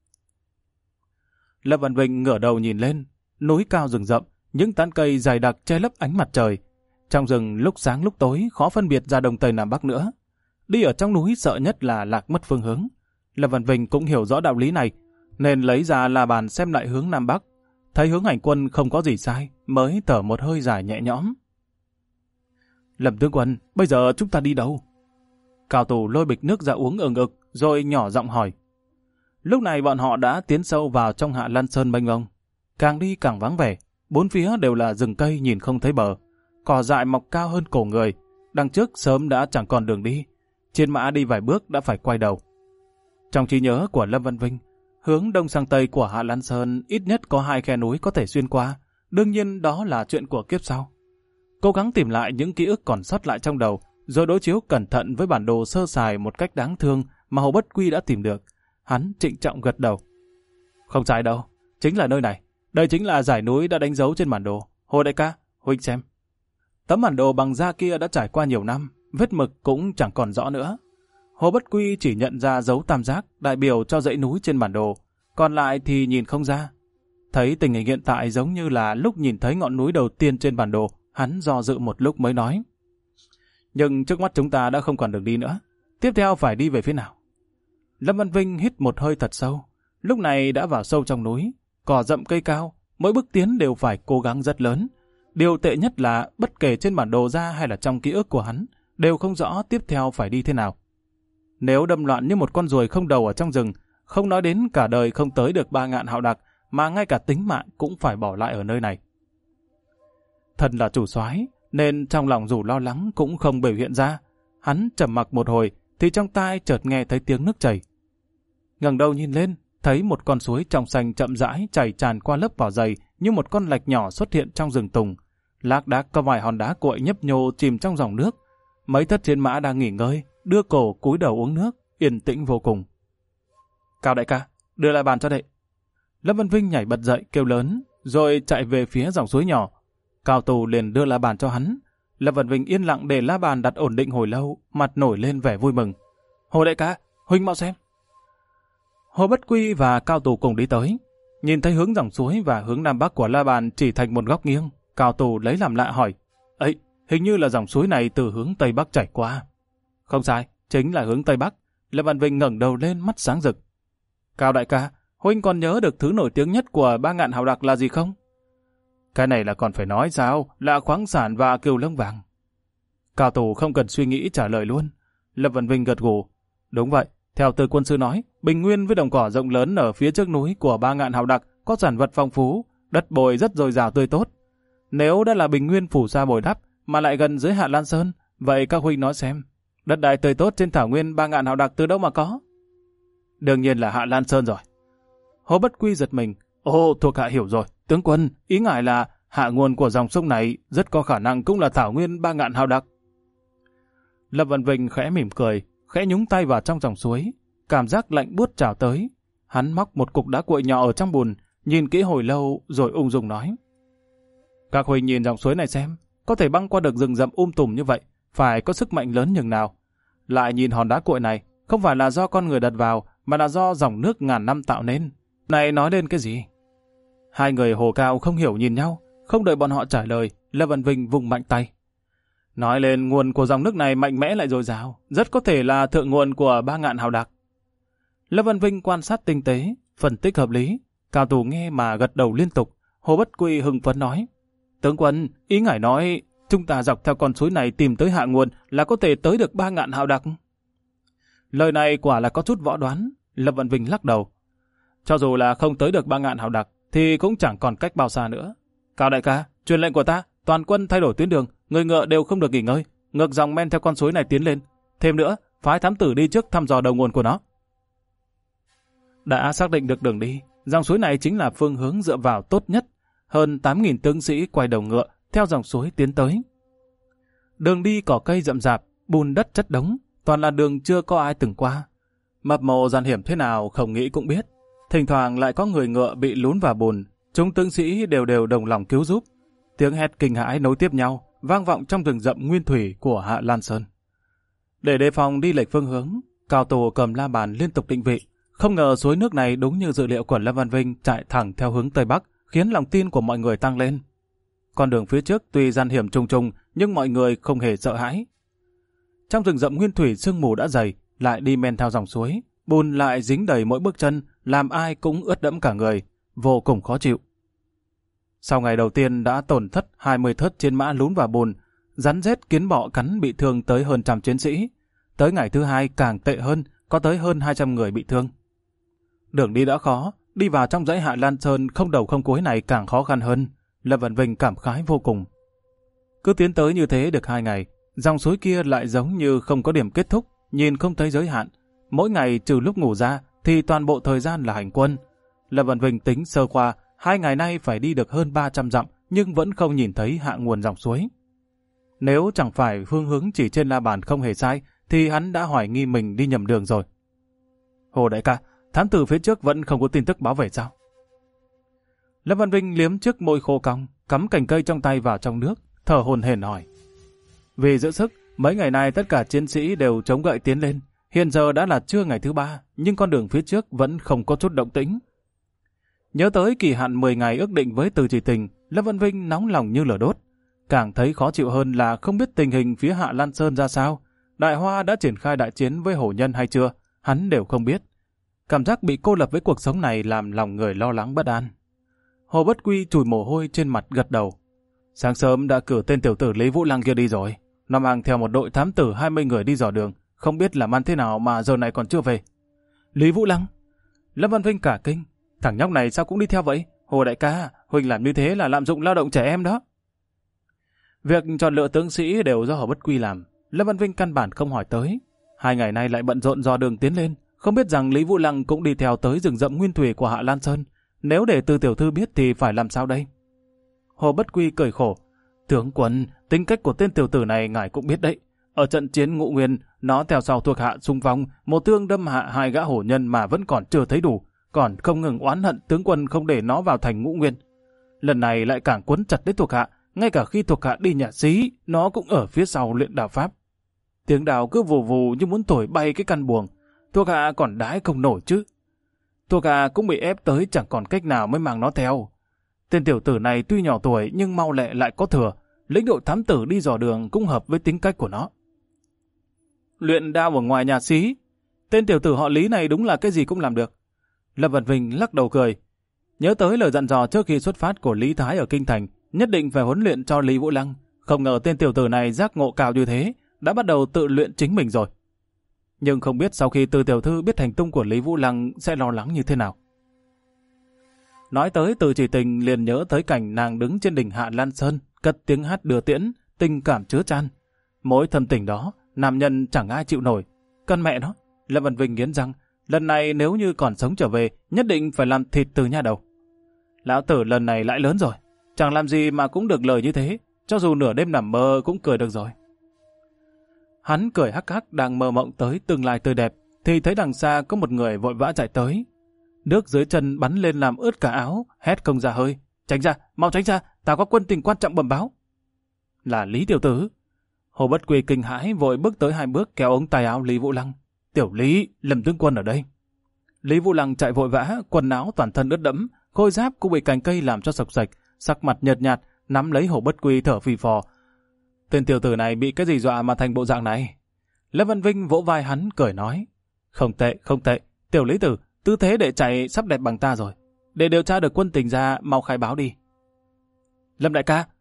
Lâm Văn Vinh ngửa đầu nhìn lên, núi cao rừng rậm, những tán cây dày đặc che lấp ánh mặt trời. Trong rừng lúc sáng lúc tối khó phân biệt ra đông tây nam bắc nữa. Đi ở trong núi sợ nhất là lạc mất phương hướng. Lâm Văn Vinh cũng hiểu rõ đạo lý này, nên lấy ra la bàn xem lại hướng nam bắc, thấy hướng hành quân không có gì sai, mới thở một hơi dài nhẹ nhõm. Lâm tướng quân, bây giờ chúng ta đi đâu? Cao Tù lôi bịch nước ra uống ừng ực, rồi nhỏ giọng hỏi. Lúc này bọn họ đã tiến sâu vào trong Hạ Lan Sơn mênh mông. Càng đi càng vắng vẻ, bốn phía đều là rừng cây nhìn không thấy bờ. Cỏ dại mọc cao hơn cổ người, đằng trước sớm đã chẳng còn đường đi. Trên mã đi vài bước đã phải quay đầu. Trong trí nhớ của Lâm Văn Vinh, Hướng đông sang tây của Hạ Lan Sơn ít nhất có 2 khe núi có thể xuyên qua. Đương nhiên đó là chuyện của kiếp sau. Cố gắng tìm lại những ký ức còn sót lại trong đầu, rồi đối chiếu cẩn thận với bản đồ sơ sài một cách đáng thương mà Hồ Bất Quy đã tìm được. Hắn trịnh trọng gật đầu. Không sai đâu, chính là nơi này. Đây chính là dải núi đã đánh dấu trên bản đồ. Hồ đại ca, huynh xem. Tấm bản đồ bằng da kia đã trải qua nhiều năm, vết mực cũng chẳng còn rõ nữa. Hồ Bất Quy chỉ nhận ra dấu tam giác đại biểu cho dãy núi trên bản đồ, còn lại thì nhìn không ra. Thấy tình hình hiện tại giống như là lúc nhìn thấy ngọn núi đầu tiên trên bản đồ, hắn do dự một lúc mới nói. Nhưng trước mắt chúng ta đã không còn đường đi nữa. Tiếp theo phải đi về phía nào? Lâm Văn Vinh hít một hơi thật sâu. Lúc này đã vào sâu trong núi, cỏ rậm cây cao, mỗi bước tiến đều phải cố gắng rất lớn. Điều tệ nhất là bất kể trên bản đồ ra hay là trong ký ức của hắn, đều không rõ tiếp theo phải đi thế nào. Nếu đâm loạn như một con ruồi không đầu ở trong rừng, không nói đến cả đời không tới được 3 ngạn hào đặc, mà ngay cả tính mạng cũng phải bỏ lại ở nơi này. Thần là chủ soái, nên trong lòng dù lo lắng cũng không biểu hiện ra. Hắn trầm mặc một hồi, thì trong tai chợt nghe thấy tiếng nước chảy. Ngẩng đầu nhìn lên, thấy một con suối trong xanh chậm rãi chảy tràn qua lớp vỏ dày như một con lạch nhỏ xuất hiện trong rừng tùng. Lác đác có vài hòn đá cuội nhấp nhô chìm trong dòng nước. Mấy thất chiến mã đang nghỉ ngơi, đưa cổ cúi đầu uống nước, yên tĩnh vô cùng. Cao đại ca, đưa lại bàn cho đệ. Lâm Văn Vinh nhảy bật dậy kêu lớn, rồi chạy về phía dòng suối nhỏ. Cao Tù liền đưa la bàn cho hắn. Lâm Văn Vinh yên lặng để la bàn đặt ổn định hồi lâu, mặt nổi lên vẻ vui mừng. Hồ đại ca, huynh mau xem. Hồ Bất Quy và Cao Tù cùng đi tới. Nhìn thấy hướng dòng suối và hướng nam bắc của la bàn chỉ thành một góc nghiêng, Cao Tù lấy làm lạ hỏi. Ấy, hình như là dòng suối này từ hướng tây bắc chảy qua. Không sai, chính là hướng tây bắc. Lâm Văn Vinh ngẩng đầu lên mắt sáng rực. Cao đại ca, huynh còn nhớ được thứ nổi tiếng nhất của 3 ngạn hào đặc là gì không? Cái này là còn phải nói sao, là khoáng sản và cừu lông vàng. Cao Tù không cần suy nghĩ trả lời luôn. Lâm Văn Vinh gật gù. Đúng vậy, theo Từ quân sư nói, bình nguyên với đồng cỏ rộng lớn ở phía trước núi của 3 ngạn hào đặc có sản vật phong phú, đất bồi rất dồi dào tươi tốt. Nếu đã là bình nguyên phủ sa bồi đắp mà lại gần dưới Hạ Lan Sơn, vậy các huynh nói xem, đất đai tươi tốt trên thảo nguyên 3 ngạn hào đặc từ đâu mà có? Đương nhiên là Hạ Lan Sơn rồi. Hồ Bất Quy giật mình. Ồ, thuộc hạ hiểu rồi. Tướng quân, ý ngài là hạ nguồn của dòng sông này rất có khả năng cũng là thảo nguyên 3 ngạn hào đặc. Lâm Văn Vinh khẽ mỉm cười, khẽ nhúng tay vào trong dòng suối. Cảm giác lạnh buốt trào tới. Hắn móc một cục đá cuội nhỏ ở trong bùn, nhìn kỹ hồi lâu rồi ung dung nói. Các huynh nhìn dòng suối này xem, có thể băng qua được rừng rậm tùm như vậy, phải có sức mạnh lớn nhường nào. Lại nhìn hòn đá cuội này, không phải là do con người đặt vào, mà là do dòng nước ngàn năm tạo nên. Này nói đến cái gì? Hai người Hồ Cao không hiểu nhìn nhau, không đợi bọn họ trả lời, Lâm Văn Vinh vùng mạnh tay. Nói lên nguồn của dòng nước này mạnh mẽ lại dồi dào, rất có thể là thượng nguồn của 3 ngạn hào đặc. Lâm Văn Vinh quan sát tinh tế, phân tích hợp lý, Cao Tù nghe mà gật đầu liên tục. Hồ Bất Quy hưng phấn nói. Tướng quân, ý ngài nói, chúng ta dọc theo con suối này tìm tới hạ nguồn là có thể tới được 3 ngạn hào đặc. Lời này quả là có chút võ đoán, Lâm Văn Vinh lắc đầu. Cho dù là không tới được 3 ngạn hào đặc, thì cũng chẳng còn cách bao xa nữa. Cao đại ca, truyền lệnh của ta, toàn quân thay đổi tuyến đường, người ngựa đều không được nghỉ ngơi, ngược dòng men theo con suối này tiến lên. Thêm nữa, phái thám tử đi trước thăm dò đầu nguồn của nó. Đã xác định được đường đi, dòng suối này chính là phương hướng dựa vào tốt nhất. Hơn 8.000 tướng sĩ quay đầu ngựa, theo dòng suối tiến tới. Đường đi cỏ cây rậm rạp, bùn đất chất đống, toàn là đường chưa có ai từng qua. Mập mộ gian hiểm thế nào không nghĩ cũng biết. Thỉnh thoảng lại có người ngựa bị lún vào bùn, chúng tướng sĩ đều đồng lòng cứu giúp. Tiếng hét kinh hãi nối tiếp nhau, vang vọng trong rừng rậm nguyên thủy của Hạ Lan Sơn. Để đề phòng đi lệch phương hướng, Cao Tù cầm la bàn liên tục định vị. Không ngờ suối nước này đúng như dự liệu của Lâm Văn Vinh chạy thẳng theo hướng Tây Bắc, khiến lòng tin của mọi người tăng lên. Con đường phía trước tuy gian hiểm trùng trùng, nhưng mọi người không hề sợ hãi. Trong rừng rậm nguyên thủy sương mù đã dày, lại đi men theo dòng suối, bùn lại dính đầy mỗi bước chân, làm ai cũng ướt đẫm cả người, vô cùng khó chịu. Sau ngày đầu tiên đã tổn thất 20 thớt trên mã lún vào bùn, rắn rết kiến bọ cắn bị thương tới hơn 100 chiến sĩ. Tới ngày thứ hai càng tệ hơn, có tới hơn 200 người bị thương. Đường đi đã khó, đi vào trong dãy Hạ Lan Sơn không đầu không cuối này càng khó khăn hơn. Lâm Văn Vinh cảm khái vô cùng. Cứ tiến tới như thế được 2 ngày, dòng suối kia lại giống như không có điểm kết thúc, nhìn không thấy giới hạn. Mỗi ngày trừ lúc ngủ ra thì toàn bộ thời gian là hành quân. Lâm Văn Vinh tính sơ qua, 2 ngày nay phải đi được hơn 300 dặm, nhưng vẫn không nhìn thấy hạ nguồn dòng suối. Nếu chẳng phải phương hướng chỉ trên la bàn không hề sai, thì hắn đã hoài nghi mình đi nhầm đường rồi. Hồ đại ca, thám tử phía trước vẫn không có tin tức báo về sao? Lâm Văn Vinh liếm chiếc môi khô cong, cắm cành cây trong tay vào trong nước, thở hổn hển hỏi. Vì giữ sức, mấy ngày nay tất cả chiến sĩ đều chống gậy tiến lên. Hiện giờ đã là trưa ngày thứ 3, nhưng con đường phía trước vẫn không có chút động tĩnh. Nhớ tới kỳ hạn 10 ngày ước định với Từ Chỉ Tình, Lâm Văn Vinh nóng lòng như lửa đốt. Càng thấy khó chịu hơn là không biết tình hình phía Hạ Lan Sơn ra sao. Đại Hoa đã triển khai đại chiến với hổ nhân hay chưa, hắn đều không biết. Cảm giác bị cô lập với cuộc sống này làm lòng người lo lắng bất an. Hồ Bất Quy chùi mồ hôi trên mặt gật đầu. Sáng sớm đã cử tên tiểu tử Lý Vũ Lăng kia đi rồi. Nó mang theo một đội thám tử 20 người đi dò đường, không biết làm ăn thế nào mà giờ này còn chưa về. Lý Vũ Lăng? Lâm Văn Vinh cả kinh. Thằng nhóc này sao cũng đi theo vậy? Hồ đại ca, huynh làm như thế là lạm dụng lao động trẻ em đó. Việc chọn lựa tướng sĩ đều do Hồ Bất Quy làm. Lâm Văn Vinh căn bản không hỏi tới. 2 ngày nay lại bận rộn dò đường tiến lên, không biết rằng Lý Vũ Lăng cũng đi theo tới rừng rậm nguyên thủy của Hạ Lan Sơn. Nếu để Từ tiểu thư biết thì phải làm sao đây? Hồ Bất Quy cười khổ. Tướng quân, tính cách của tên tiểu tử này ngài cũng biết đấy. Ở trận chiến Ngũ Nguyên, nó theo sau thuộc hạ xung phong, một thương đâm hạ 2 gã hổ nhân mà vẫn còn chưa thấy đủ, còn không ngừng oán hận tướng quân không để nó vào thành Ngũ Nguyên. Lần này lại càng quấn chặt đến thuộc hạ, ngay cả khi thuộc hạ đi nhà xí, nó cũng ở phía sau luyện đạo pháp. Tiếng đào cứ vù vù như muốn thổi bay cái căn buồng, thuộc hạ còn đái không nổi chứ. Thuộc hạ cũng bị ép tới chẳng còn cách nào mới mang nó theo. Tên tiểu tử này tuy nhỏ tuổi nhưng mau lẹ lại có thừa, lĩnh đội thám tử đi dò đường cũng hợp với tính cách của nó. Luyện đao ở ngoài nhà xí, tên tiểu tử họ Lý này đúng là cái gì cũng làm được. Lâm Văn Vinh lắc đầu cười. Nhớ tới lời dặn dò trước khi xuất phát của Lý Thái ở Kinh Thành, nhất định phải huấn luyện cho Lý Vũ Lăng. Không ngờ tên tiểu tử này giác ngộ cao như thế, đã bắt đầu tự luyện chính mình rồi. Nhưng không biết sau khi Từ tiểu thư biết hành tung của Lý Vũ Lăng sẽ lo lắng như thế nào. Nói tới Từ Chỉ Tình liền nhớ tới cảnh nàng đứng trên đỉnh Hạ Lan Sơn, cất tiếng hát đưa tiễn, tình cảm chứa chan. Mỗi thâm tình đó, nam nhân chẳng ai chịu nổi. Con mẹ nó, Lâm Văn Vinh nghiến răng, lần này nếu như còn sống trở về, nhất định phải làm thịt từ nha đầu. Lão tử lần này lại lớn rồi, chẳng làm gì mà cũng được lời như thế, cho dù nửa đêm nằm mơ cũng cười được rồi. Hắn cười hắc hắc đang mơ mộng tới tương lai tươi đẹp, thì thấy đằng xa có một người vội vã chạy tới. Nước dưới chân bắn lên làm ướt cả áo, hét không ra hơi. Tránh ra, mau tránh ra, tao có quân tình quan trọng bẩm báo. Là Lý tiểu tử. Hồ Bất Quy kinh hãi vội bước tới 2 bước kéo ống tay áo Lý Vũ Lăng. Tiểu Lý, Lâm tướng quân ở đây. Lý Vũ Lăng chạy vội vã, quần áo toàn thân ướt đẫm, khôi giáp cũng bị cành cây làm cho sộc sạch, sắc mặt nhợt nhạt, nắm lấy Hồ Bất Quy thở phì phò. Tên tiểu tử này bị cái gì dọa mà thành bộ dạng này? Lâm Văn Vinh vỗ vai hắn cười nói. Không tệ, không tệ, tiểu Lý tử, tư thế để chạy sắp đẹp bằng ta rồi. Để điều tra được quân tình ra, mau khai báo đi. Lâm đại ca.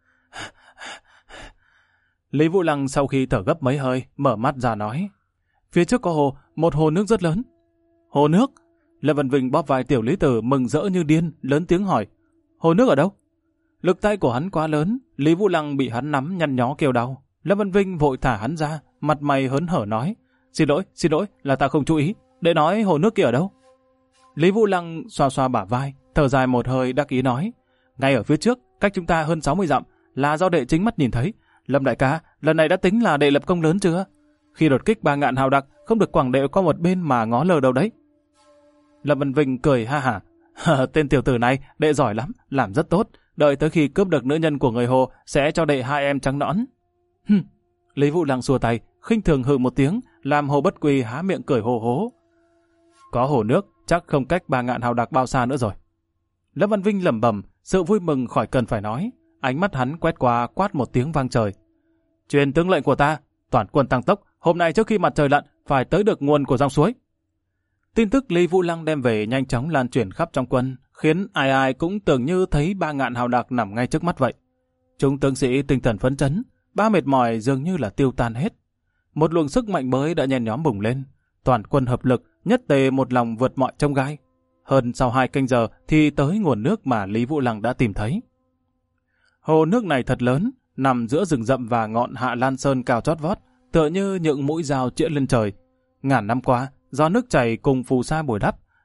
Lý Vũ Lăng sau khi thở gấp mấy hơi, mở mắt ra nói. Phía trước có hồ, một hồ nước rất lớn. Hồ nước? Lâm Văn Vinh bóp vai tiểu Lý tử mừng rỡ như điên, lớn tiếng hỏi. Hồ nước ở đâu? Lực tay của hắn quá lớn, Lý Vũ Lăng bị hắn nắm nhăn nhó kêu đau. Lâm Văn Vinh vội thả hắn ra, mặt mày hớn hở nói. Xin lỗi, là ta không chú ý. Để nói hồ nước kia ở đâu? Lý Vũ Lăng xoa xoa bả vai, thở dài một hơi đắc ý nói. Ngay ở phía trước, cách chúng ta hơn 60 dặm, là do đệ chính mắt nhìn thấy. Lâm đại ca, lần này đã tính là đệ lập công lớn chưa? Khi đột kích 3 ngạn hào đặc, không được quẳng đệ qua một bên mà ngó lờ đâu đấy. Lâm Văn Vinh cười ha hả. Tên tiểu tử này, đệ giỏi lắm, làm rất tốt. Đợi tới khi cướp được nữ nhân của người Hồ, sẽ cho đệ 2 em trắng nõn. Lý Vũ Lăng xua tay, khinh thường hừ một tiếng, làm Hồ Bất Quy há miệng cười hô hố. Có hồ nước, chắc không cách 3 ngạn hào đặc bao xa nữa rồi. Lâm Văn Vinh lẩm bẩm, sự vui mừng khỏi cần phải nói. Ánh mắt hắn quét qua quát một tiếng vang trời. Truyền tướng lệnh của ta, toàn quân tăng tốc, hôm nay trước khi mặt trời lặn, phải tới được nguồn của dòng suối. Tin tức Lý Vũ Lăng đem về nhanh chóng lan truyền khắp trong quân, khiến ai ai cũng tưởng như thấy 3 ngạn hào đặc nằm ngay trước mắt vậy. Chúng tướng sĩ tinh thần phấn chấn, ba mệt mỏi dường như là tiêu tan hết. Một luồng sức mạnh mới đã nhen nhóm bùng lên, toàn quân hợp lực, nhất tề một lòng vượt mọi chông gai. Hơn sau 2 canh giờ thì tới nguồn nước mà Lý Vũ Lăng đã tìm thấy. Hồ nước này thật lớn, nằm giữa rừng rậm và ngọn Hạ Lan Sơn cao chót vót, tựa như những mũi dao chĩa lên trời. Ngàn năm qua, do nước chảy cùng phù sa bồi đắp,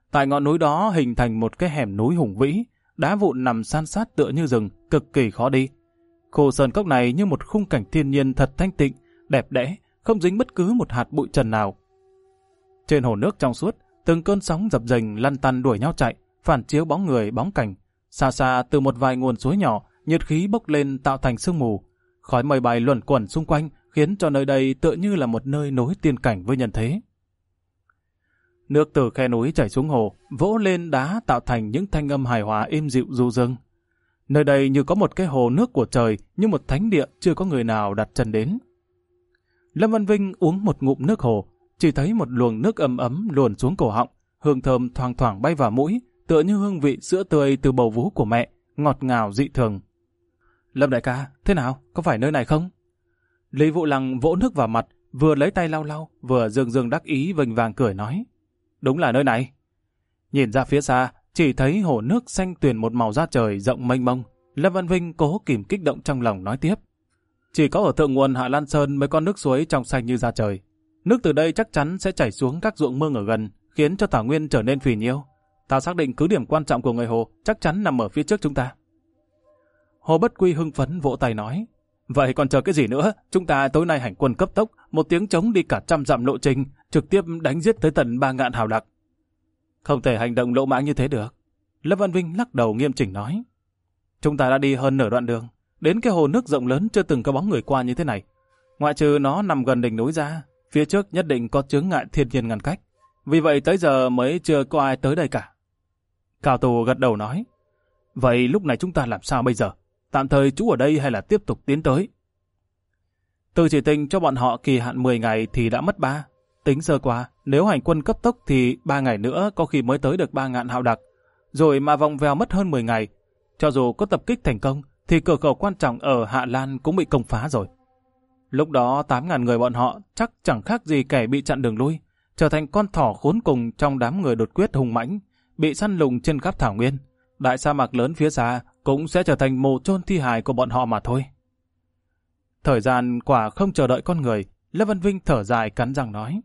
Tại ngọn núi đó hình thành một cái hẻm núi hùng vĩ, đá vụn nằm san sát tựa như rừng, cực kỳ khó đi. Khu sơn cốc này như một khung cảnh thiên nhiên thật thanh tịnh, đẹp đẽ, không dính bất cứ một hạt bụi trần nào. Trên hồ nước trong suốt, từng cơn sóng dập dềnh lăn tăn đuổi nhau chạy, phản chiếu bóng người bóng cảnh. Xa xa từ một vài nguồn suối nhỏ, nhiệt khí bốc lên tạo thành sương mù. Khói mây bay luẩn quẩn xung quanh, khiến cho nơi đây tựa như là một nơi nối tiên cảnh với nhân thế. Nước từ khe núi chảy xuống hồ, vỗ lên đá tạo thành những thanh âm hài hòa êm dịu du dương. Nơi đây như có một cái hồ nước của trời, như một thánh địa chưa có người nào đặt chân đến. Lâm Văn Vinh uống một ngụm nước hồ, chỉ thấy một luồng nước ấm ấm luồn xuống cổ họng, hương thơm thoang thoảng bay vào mũi, tựa như hương vị sữa tươi từ bầu vú của mẹ, ngọt ngào dị thường. Lâm đại ca, thế nào? Có phải nơi này không? Lý Vũ Lăng vỗ nước vào mặt, vừa lấy tay lau lau, vừa dương dương đắc ý vênh vang cười nói. Đúng là nơi này. Nhìn ra phía xa, chỉ thấy hồ nước xanh tuyền một màu da trời rộng mênh mông. Lâm Văn Vinh cố kìm kích động trong lòng nói tiếp. Chỉ có ở thượng nguồn Hạ Lan Sơn mới có nước suối trong xanh như da trời. Nước từ đây chắc chắn sẽ chảy xuống các ruộng mương ở gần, khiến cho thảo nguyên trở nên phì nhiêu. Ta xác định cứ điểm quan trọng của người hồ chắc chắn nằm ở phía trước chúng ta. Hồ Bất Quy hưng phấn vỗ tay nói. Vậy còn chờ cái gì nữa? Chúng ta tối nay hành quân cấp tốc, một tiếng trống đi cả 100 dặm lộ trình, trực tiếp đánh giết tới tận 3.000 hào đặc. Không thể hành động lỗ mãng như thế được. Lâm Văn Vinh lắc đầu nghiêm chỉnh nói. Chúng ta đã đi hơn nửa đoạn đường, đến cái hồ nước rộng lớn chưa từng có bóng người qua như thế này. Ngoại trừ nó nằm gần đỉnh núi ra, phía trước nhất định có chướng ngại thiên nhiên ngăn cách. Vì vậy tới giờ mới chưa có ai tới đây cả. Cao Tù gật đầu nói. Vậy lúc này chúng ta làm sao bây giờ? Tạm thời trú ở đây hay là tiếp tục tiến tới? Từ chỉ tình cho bọn họ kỳ hạn 10 ngày thì đã mất 3. Tính sơ qua, nếu hành quân cấp tốc thì 3 ngày nữa có khi mới tới được 3.000 hào đặc. Rồi mà vòng vèo mất hơn 10 ngày. Cho dù có tập kích thành công, thì cửa khẩu quan trọng ở Hạ Lan cũng bị công phá rồi. Lúc đó 8.000 người bọn họ chắc chẳng khác gì kẻ bị chặn đường lui, trở thành con thỏ khốn cùng trong đám người đột quyết hùng mãnh, bị săn lùng trên khắp thảo nguyên. Đại sa mạc lớn phía xa cũng sẽ trở thành mồ chôn thi hài của bọn họ mà thôi. Thời gian quả không chờ đợi con người, Lâm Văn Vinh thở dài cắn răng nói.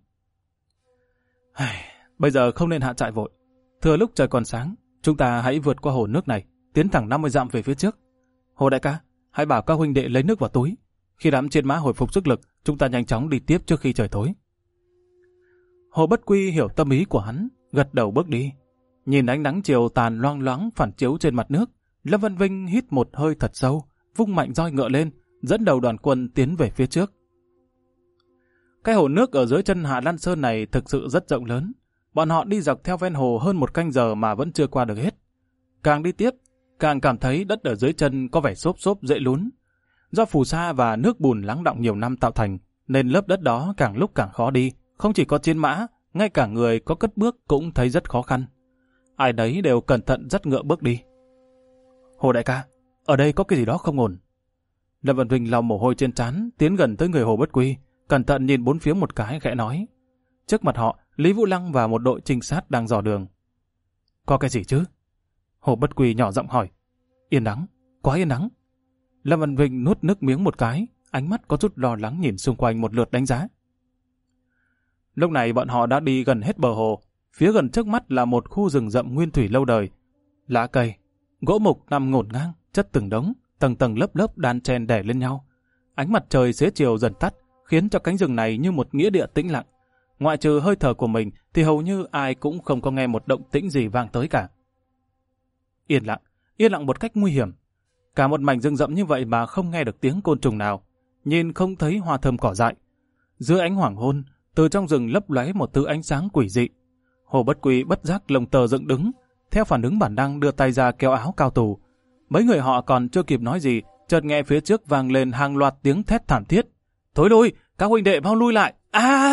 Bây giờ không nên hạ trại vội. Thừa lúc trời còn sáng, chúng ta hãy vượt qua hồ nước này, tiến thẳng 50 dặm về phía trước. Hồ đại ca, hãy bảo các huynh đệ lấy nước vào túi. Khi đám trên mã hồi phục sức lực, chúng ta nhanh chóng đi tiếp trước khi trời tối. Hồ Bất Quy hiểu tâm ý của hắn, gật đầu bước đi. Nhìn ánh nắng chiều tàn loang loáng phản chiếu trên mặt nước, Lâm Văn Vinh hít một hơi thật sâu, vung mạnh roi ngựa lên, dẫn đầu đoàn quân tiến về phía trước. Cái hồ nước ở dưới chân Hạ Lan Sơn này thực sự rất rộng lớn. Bọn họ đi dọc theo ven hồ hơn 1 canh giờ mà vẫn chưa qua được hết. Càng đi tiếp, càng cảm thấy đất ở dưới chân có vẻ xốp xốp dễ lún. Do phù sa và nước bùn lắng đọng nhiều năm tạo thành, nên lớp đất đó càng lúc càng khó đi. Không chỉ có trên mã, ngay cả người có cất bước cũng thấy rất khó khăn. Ai đấy đều cẩn thận dắt ngựa bước đi. Hồ đại ca, ở đây có cái gì đó không ổn. Lâm Văn Vinh lau mồ hôi trên trán, tiến gần tới người Hồ Bất Quy, cẩn thận nhìn bốn phía một cái khẽ nói. Trước mặt họ, Lý Vũ Lăng và một đội trinh sát đang dò đường. Có cái gì chứ? Hồ Bất Quy nhỏ giọng hỏi. Yên nắng, quá yên nắng. Lâm Văn Vinh nuốt nước miếng một cái, ánh mắt có chút lo lắng nhìn xung quanh một lượt đánh giá. Lúc này bọn họ đã đi gần hết bờ hồ, phía gần trước mắt là một khu rừng rậm nguyên thủy lâu đời. Lá cây, gỗ mục nằm ngổn ngang, chất từng đống, tầng tầng lớp lớp đan chen đè lên nhau. Ánh mặt trời xế chiều dần tắt, khiến cho cánh rừng này như một nghĩa địa tĩnh lặng. Ngoại trừ hơi thở của mình thì hầu như ai cũng không có nghe một động tĩnh gì vang tới cả. Yên lặng một cách nguy hiểm. Cả một mảnh rừng rậm như vậy mà không nghe được tiếng côn trùng nào, nhìn không thấy hoa thơm cỏ dại. Dưới ánh hoàng hôn, từ trong rừng lấp lóe một thứ ánh sáng quỷ dị. Hồ Bất Quy bất giác lông tơ dựng đứng, theo phản ứng bản năng đưa tay ra kéo áo Cao Tù. Mấy người họ còn chưa kịp nói gì, chợt nghe phía trước vang lên hàng loạt tiếng thét thảm thiết. Thối lui, các huynh đệ mau lui lại.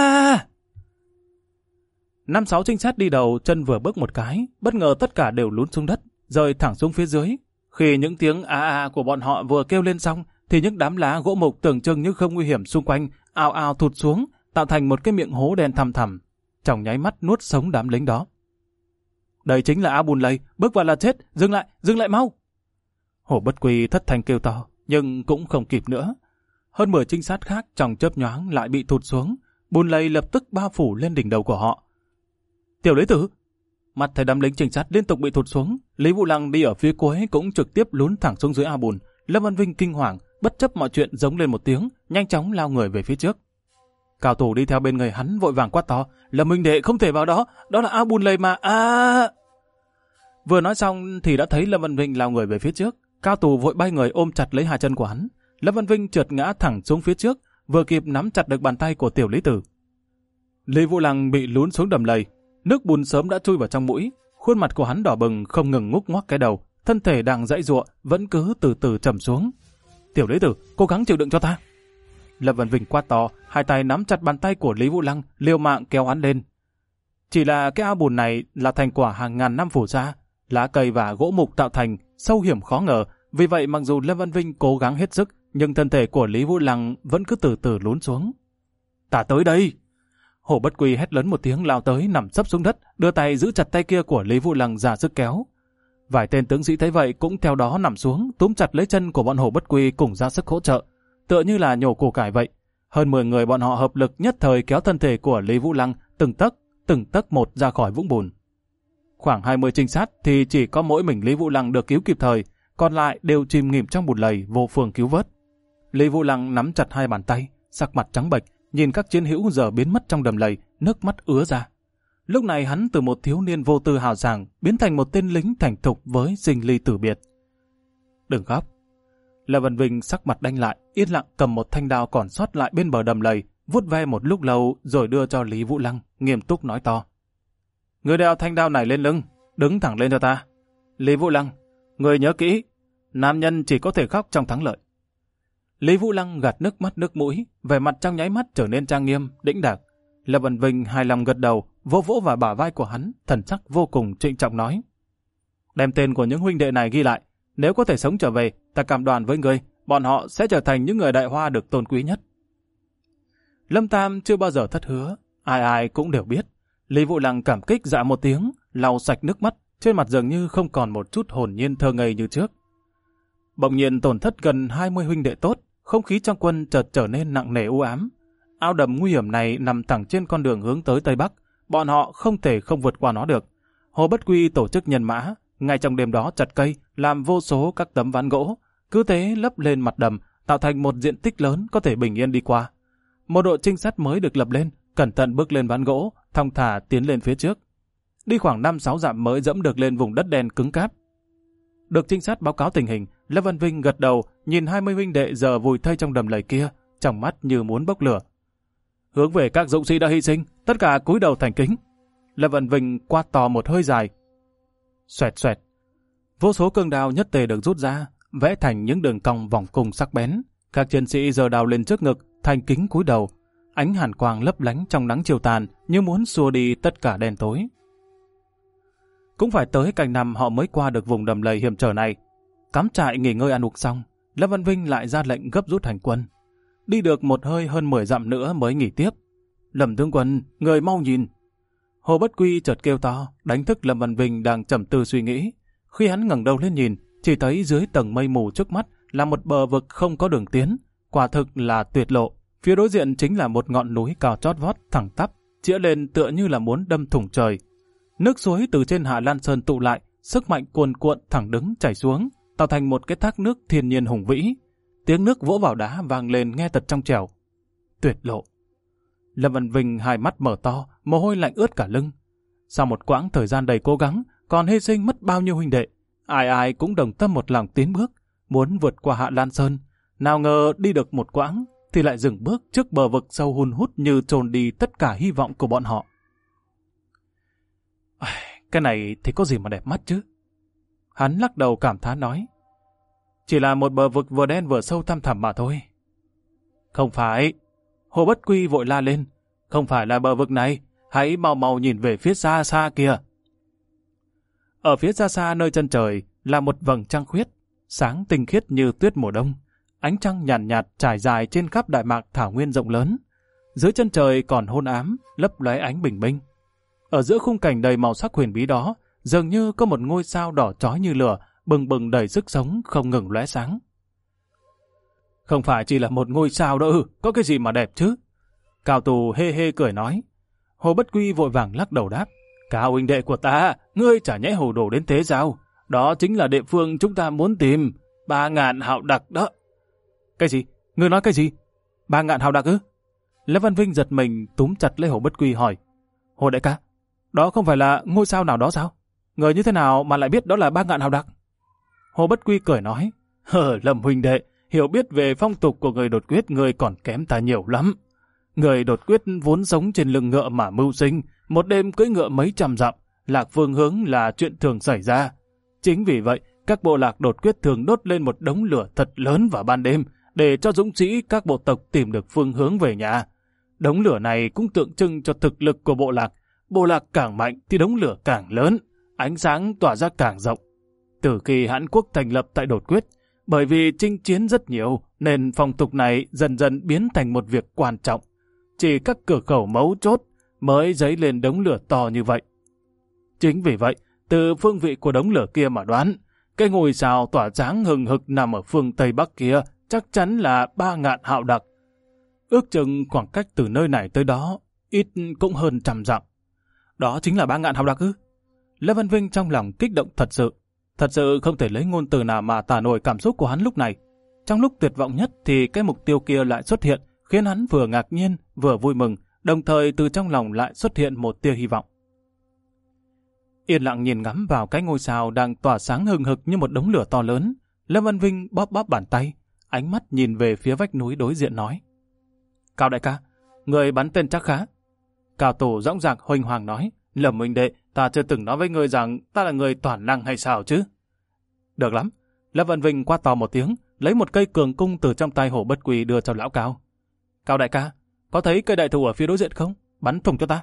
5-6 trinh sát đi đầu, chân vừa bước một cái, bất ngờ tất cả đều lún xuống đất, rơi thẳng xuống phía dưới. Khi những tiếng của bọn họ vừa kêu lên xong, thì những đám lá gỗ mục tưởng chừng như không nguy hiểm xung quanh ào ào thụt xuống, tạo thành một cái miệng hố đen thăm thẳm, trong nháy mắt nuốt sống đám lính đó. Đây chính là Bùn Lầy, bước vào là chết, dừng lại mau. Hồ Bất Quy thất thanh kêu to, nhưng cũng không kịp nữa. Hơn 10 trinh sát khác trong chớp nhoáng lại bị thụt xuống, Bùn Lầy lập tức bao phủ lên đỉnh đầu của họ. Tiểu Lý Tử! Mặt thấy đám lính trinh sát liên tục bị thụt xuống, Lý Vũ Lăng đi ở phía cuối cũng trực tiếp lún thẳng xuống dưới ao bùn. Lâm Văn Vinh kinh hoàng, bất chấp mọi chuyện giống lên một tiếng, nhanh chóng lao người về phía trước. Cao thủ đi theo bên người hắn vội vàng quát to, Lâm huynh đệ không thể vào đó, đó là ao bùn lầy mà. Vừa nói xong thì đã thấy Lâm Văn Vinh lao người về phía trước. Cao thủ vội bay người ôm chặt lấy hai chân của hắn. Lâm Văn Vinh trượt ngã thẳng xuống phía trước, vừa kịp nắm chặt được bàn tay của tiểu Lý Tử. Lý Vũ Lăng bị lún xuống đầm lầy, nước bùn sớm đã chui vào trong mũi, khuôn mặt của hắn đỏ bừng không ngừng ngúc ngoắc cái đầu, thân thể đang giãy giụa vẫn cứ từ từ trầm xuống. Tiểu Lý Tử, cố gắng chịu đựng cho ta. Lâm Văn Vinh quát to, hai tay nắm chặt bàn tay của Lý Vũ Lăng, liều mạng kéo hắn lên. Chỉ là cái ao bùn này là thành quả hàng ngàn năm phủ ra, lá cây và gỗ mục tạo thành, sâu hiểm khó ngờ. Vì vậy mặc dù Lâm Văn Vinh cố gắng hết sức, nhưng thân thể của Lý Vũ Lăng vẫn cứ từ từ lún xuống. Ta tới đây! Hổ Bất Quy hét lớn một tiếng lao tới nằm sấp xuống đất, đưa tay giữ chặt tay kia của Lý Vũ Lăng ra sức kéo. Vài tên tướng sĩ thấy vậy cũng theo đó nằm xuống, túm chặt lấy chân của bọn Hổ Bất Quy cùng ra sức hỗ trợ, tựa như là nhổ củ cải vậy. Hơn 10 người bọn họ hợp lực nhất thời kéo thân thể của Lý Vũ Lăng từng tấc một ra khỏi vũng bùn. Khoảng 20 trinh sát thì chỉ có mỗi mình Lý Vũ Lăng được cứu kịp thời, còn lại đều chìm nghỉm trong bùn lầy vô phương cứu vớt. Lý Vũ Lăng nắm chặt hai bàn tay, sắc mặt trắng bệch, nhìn các chiến hữu giờ biến mất trong đầm lầy, nước mắt ứa ra. Lúc này hắn từ một thiếu niên vô tư hào sảng biến thành một tên lính thành thục với sinh ly tử biệt. Đừng khóc. Lâm Văn Vinh sắc mặt đanh lại, yên lặng cầm một thanh đao còn sót lại bên bờ đầm lầy, vuốt ve một lúc lâu rồi đưa cho Lý Vũ Lăng, nghiêm túc nói to. Người đeo thanh đao này lên lưng, đứng thẳng lên cho ta. Lý Vũ Lăng, người nhớ kỹ, nam nhân chỉ có thể khóc trong thắng lợi. Lý Vũ Lăng gạt nước mắt nước mũi, vẻ mặt trong nháy mắt trở nên trang nghiêm, đĩnh đạc. Lâm Văn Vinh hài lòng gật đầu, vỗ vỗ vào bả vai của hắn, thần sắc vô cùng trịnh trọng nói. Đem tên của những huynh đệ này ghi lại, nếu có thể sống trở về, ta cam đoan với ngươi, bọn họ sẽ trở thành những người đại hoa được tôn quý nhất. Lâm Tam chưa bao giờ thất hứa, ai ai cũng đều biết. Lý Vũ Lăng cảm kích dạ một tiếng, lau sạch nước mắt, trên mặt dường như không còn một chút hồn nhiên thơ ngây như trước. Bỗng nhiên tổn thất gần 20 huynh đệ tốt, không khí trong quân chợt trở nên nặng nề u ám. Ao đầm nguy hiểm này nằm thẳng trên con đường hướng tới Tây Bắc, bọn họ không thể không vượt qua nó được. Hồ Bất Quy tổ chức nhân mã, ngay trong đêm đó chặt cây, làm vô số các tấm ván gỗ, cứ thế lấp lên mặt đầm, tạo thành một diện tích lớn có thể bình yên đi qua. Một đội trinh sát mới được lập lên, cẩn thận bước lên ván gỗ, thong thả tiến lên phía trước. Đi khoảng 5-6 dặm mới dẫm được lên vùng đất đen cứng cáp. Được trinh sát báo cáo tình hình, Lâm Văn Vinh gật đầu, nhìn 20 huynh đệ giờ vùi thây trong đầm lầy kia, trong mắt như muốn bốc lửa. Hướng về các dũng sĩ đã hy sinh, tất cả cúi đầu thành kính. Lâm Văn Vinh quát to một hơi dài. Xoẹt xoẹt. Vô số cương đao nhất tề được rút ra, vẽ thành những đường cong vòng cung sắc bén. Các chiến sĩ giơ đao lên trước ngực, thành kính cúi đầu. Ánh hàn quang lấp lánh trong nắng chiều tàn, như muốn xua đi tất cả đen tối. Cũng phải tới canh năm họ mới qua được vùng đầm lầy hiểm trở này. Cắm trại nghỉ ngơi ăn uống xong, Lâm Văn Vinh lại ra lệnh gấp rút hành quân. Đi được một hơi hơn 10 dặm nữa mới nghỉ tiếp. Lâm tướng quân, người mau nhìn. Hồ Bất Quy chợt kêu to, đánh thức Lâm Văn Vinh đang trầm tư suy nghĩ. Khi hắn ngẩng đầu lên nhìn, chỉ thấy dưới tầng mây mù trước mắt là một bờ vực không có đường tiến. Quả thực là tuyệt lộ. Phía đối diện chính là một ngọn núi cao chót vót thẳng tắp, chĩa lên tựa như là muốn đâm thủng trời. Nước suối từ trên Hạ Lan Sơn tụ lại, sức mạnh cuồn cuộn thẳng đứng chảy xuống, tạo thành một cái thác nước thiên nhiên hùng vĩ. Tiếng nước vỗ vào đá vang lên nghe thật trong trẻo. Tuyệt lộ. Lâm Văn Vinh hai mắt mở to, mồ hôi lạnh ướt cả lưng. Sau một quãng thời gian đầy cố gắng, còn hy sinh mất bao nhiêu huynh đệ, ai ai cũng đồng tâm một lòng tiến bước, muốn vượt qua Hạ Lan Sơn. Nào ngờ đi được một quãng, thì lại dừng bước trước bờ vực sâu hun hút như trồn đi tất cả hy vọng của bọn họ. Cái này thì có gì mà đẹp mắt chứ? Hắn lắc đầu cảm thán nói. Chỉ là một bờ vực vừa đen vừa sâu thăm thẳm mà thôi. Không phải. Hồ Bất Quy vội la lên. Không phải là bờ vực này, hãy mau mau nhìn về phía xa xa kìa. Ở phía xa xa nơi chân trời là một vầng trăng khuyết, sáng tinh khiết như tuyết mùa đông. Ánh trăng nhàn nhạt trải dài trên khắp đại mạc thảo nguyên rộng lớn. Dưới chân trời còn hôn ám, lấp lóe ánh bình minh. Ở giữa khung cảnh đầy màu sắc huyền bí đó, dường như có một ngôi sao đỏ chói như lửa, bừng bừng đầy sức sống không ngừng lóe sáng. Không phải chỉ là một ngôi sao đâu, có cái gì mà đẹp chứ? Cao Tù hê hê cười nói. Hồ Bất Quy vội vàng lắc đầu đáp. Cao huynh đệ của ta, ngươi chả nhẽ hồ đồ đến thế sao? Đó chính là địa phương chúng ta muốn tìm. 3.000 hào đặc đó. Cái gì? Ngươi nói cái gì? 3.000 hào đặc ư? Lê Văn Vinh giật mình túm chặt lấy Hồ Bất Quy hỏi. Hồ đại ca, đó không phải là ngôi sao nào đó sao? Người như thế nào mà lại biết đó là 3.000 hào đặc? Hồ Bất Quy cười nói. Lâm huynh đệ, hiểu biết về phong tục của người đột quyết người còn kém ta nhiều lắm. Người đột quyết vốn sống trên lưng ngựa mà mưu sinh, một đêm cưỡi ngựa mấy trăm dặm, lạc phương hướng là chuyện thường xảy ra. Chính vì vậy, các bộ lạc đột quyết thường đốt lên một đống lửa thật lớn vào ban đêm, để cho dũng sĩ các bộ tộc tìm được phương hướng về nhà. Đống lửa này cũng tượng trưng cho thực lực của bộ lạc. Bộ lạc càng mạnh thì đống lửa càng lớn, ánh sáng tỏa ra càng rộng. Từ khi Hán Quốc thành lập tại đột quyết, bởi vì chinh chiến rất nhiều, nên phong tục này dần dần biến thành một việc quan trọng. Chỉ các cửa khẩu mấu chốt mới dấy lên đống lửa to như vậy. Chính vì vậy, từ phương vị của đống lửa kia mà đoán, cái ngôi sao tỏa sáng hừng hực nằm ở phương Tây Bắc kia chắc chắn là 3.000 hào đặc. Ước chừng khoảng cách từ nơi này tới đó, ít cũng hơn 100 dặm. Đó chính là 3.000 hào đặc ư? Lê Văn Vinh trong lòng kích động thật sự không thể lấy ngôn từ nào mà tả nổi cảm xúc của hắn lúc này. Trong lúc tuyệt vọng nhất thì cái mục tiêu kia lại xuất hiện, khiến hắn vừa ngạc nhiên, vừa vui mừng, đồng thời từ trong lòng lại xuất hiện một tia hy vọng. Yên lặng nhìn ngắm vào cái ngôi sao đang tỏa sáng hừng hực như một đống lửa to lớn, Lâm Văn Vinh bóp bóp bàn tay, ánh mắt nhìn về phía vách núi đối diện nói. Cao đại ca, người bắn tên chắc khá. Cao Tổ dõng dạc huênh hoàng nói, Lâm huynh đệ, ta chưa từng nói với người rằng ta là người toàn năng hay sao chứ? Được lắm. Lâm Văn Vinh quát to một tiếng, lấy một cây cường cung từ trong tay Hồ Bất Quy đưa cho lão Cao. Cao đại ca, có thấy cây đại thụ ở phía đối diện không? Bắn thủng cho ta.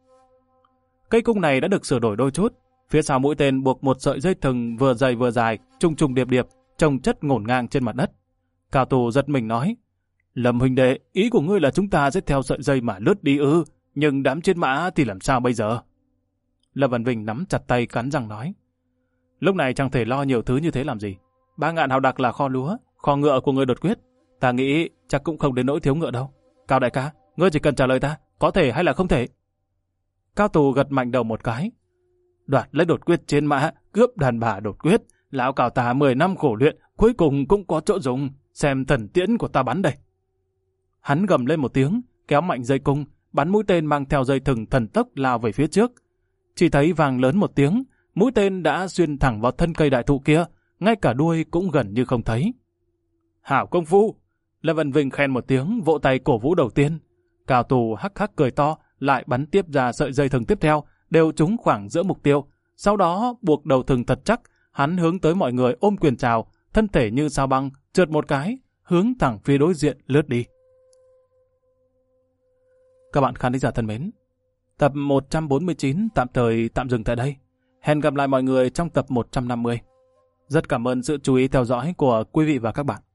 Cây cung này đã được sửa đổi đôi chút. Phía sau mũi tên buộc một sợi dây thừng vừa dày vừa dài, trùng trùng điệp điệp, chồng chất ngổn ngang trên mặt đất. Cao Tổ giật mình nói, Lâm huynh đệ, ý của ngươi là chúng ta sẽ theo sợi dây mà lướt đi ư? Nhưng đám chiến mã thì làm sao bây giờ? Lâm Văn Vinh nắm chặt tay cắn răng nói, lúc này chẳng thể lo nhiều thứ như thế làm gì. 3.000 hào đặc là kho lúa, kho ngựa của người đột quyết. Ta nghĩ chắc cũng không đến nỗi thiếu ngựa đâu. Cao đại ca, ngươi chỉ cần trả lời ta, có thể hay là không thể? Cao Tù gật mạnh đầu một cái. Đoạt lấy đột quyết trên mã, cướp đàn bà đột quyết. Lão Cao ta 10 năm khổ luyện, cuối cùng cũng có chỗ dùng. Xem thần tiễn của ta bắn đây. Hắn gầm lên một tiếng, kéo mạnh dây cung, bắn mũi tên mang theo dây thừng thần tốc lao về phía trước. Chỉ thấy vang lớn một tiếng, mũi tên đã xuyên thẳng vào thân cây đại thụ kia, ngay cả đuôi cũng gần như không thấy. Hảo công phu! Lê Văn Vinh khen một tiếng, vỗ tay cổ vũ đầu tiên. Cao Tù hắc hắc cười to, lại bắn tiếp ra sợi dây thừng tiếp theo, đều trúng khoảng giữa mục tiêu. Sau đó buộc đầu thừng thật chắc, hắn hướng tới mọi người ôm quyền chào, thân thể như sao băng, trượt một cái, hướng thẳng phía đối diện lướt đi. Các bạn khán giả thân mến, tập 149 tạm thời tạm dừng tại đây. Hẹn gặp lại mọi người trong tập 150. Rất cảm ơn sự chú ý theo dõi của quý vị và các bạn.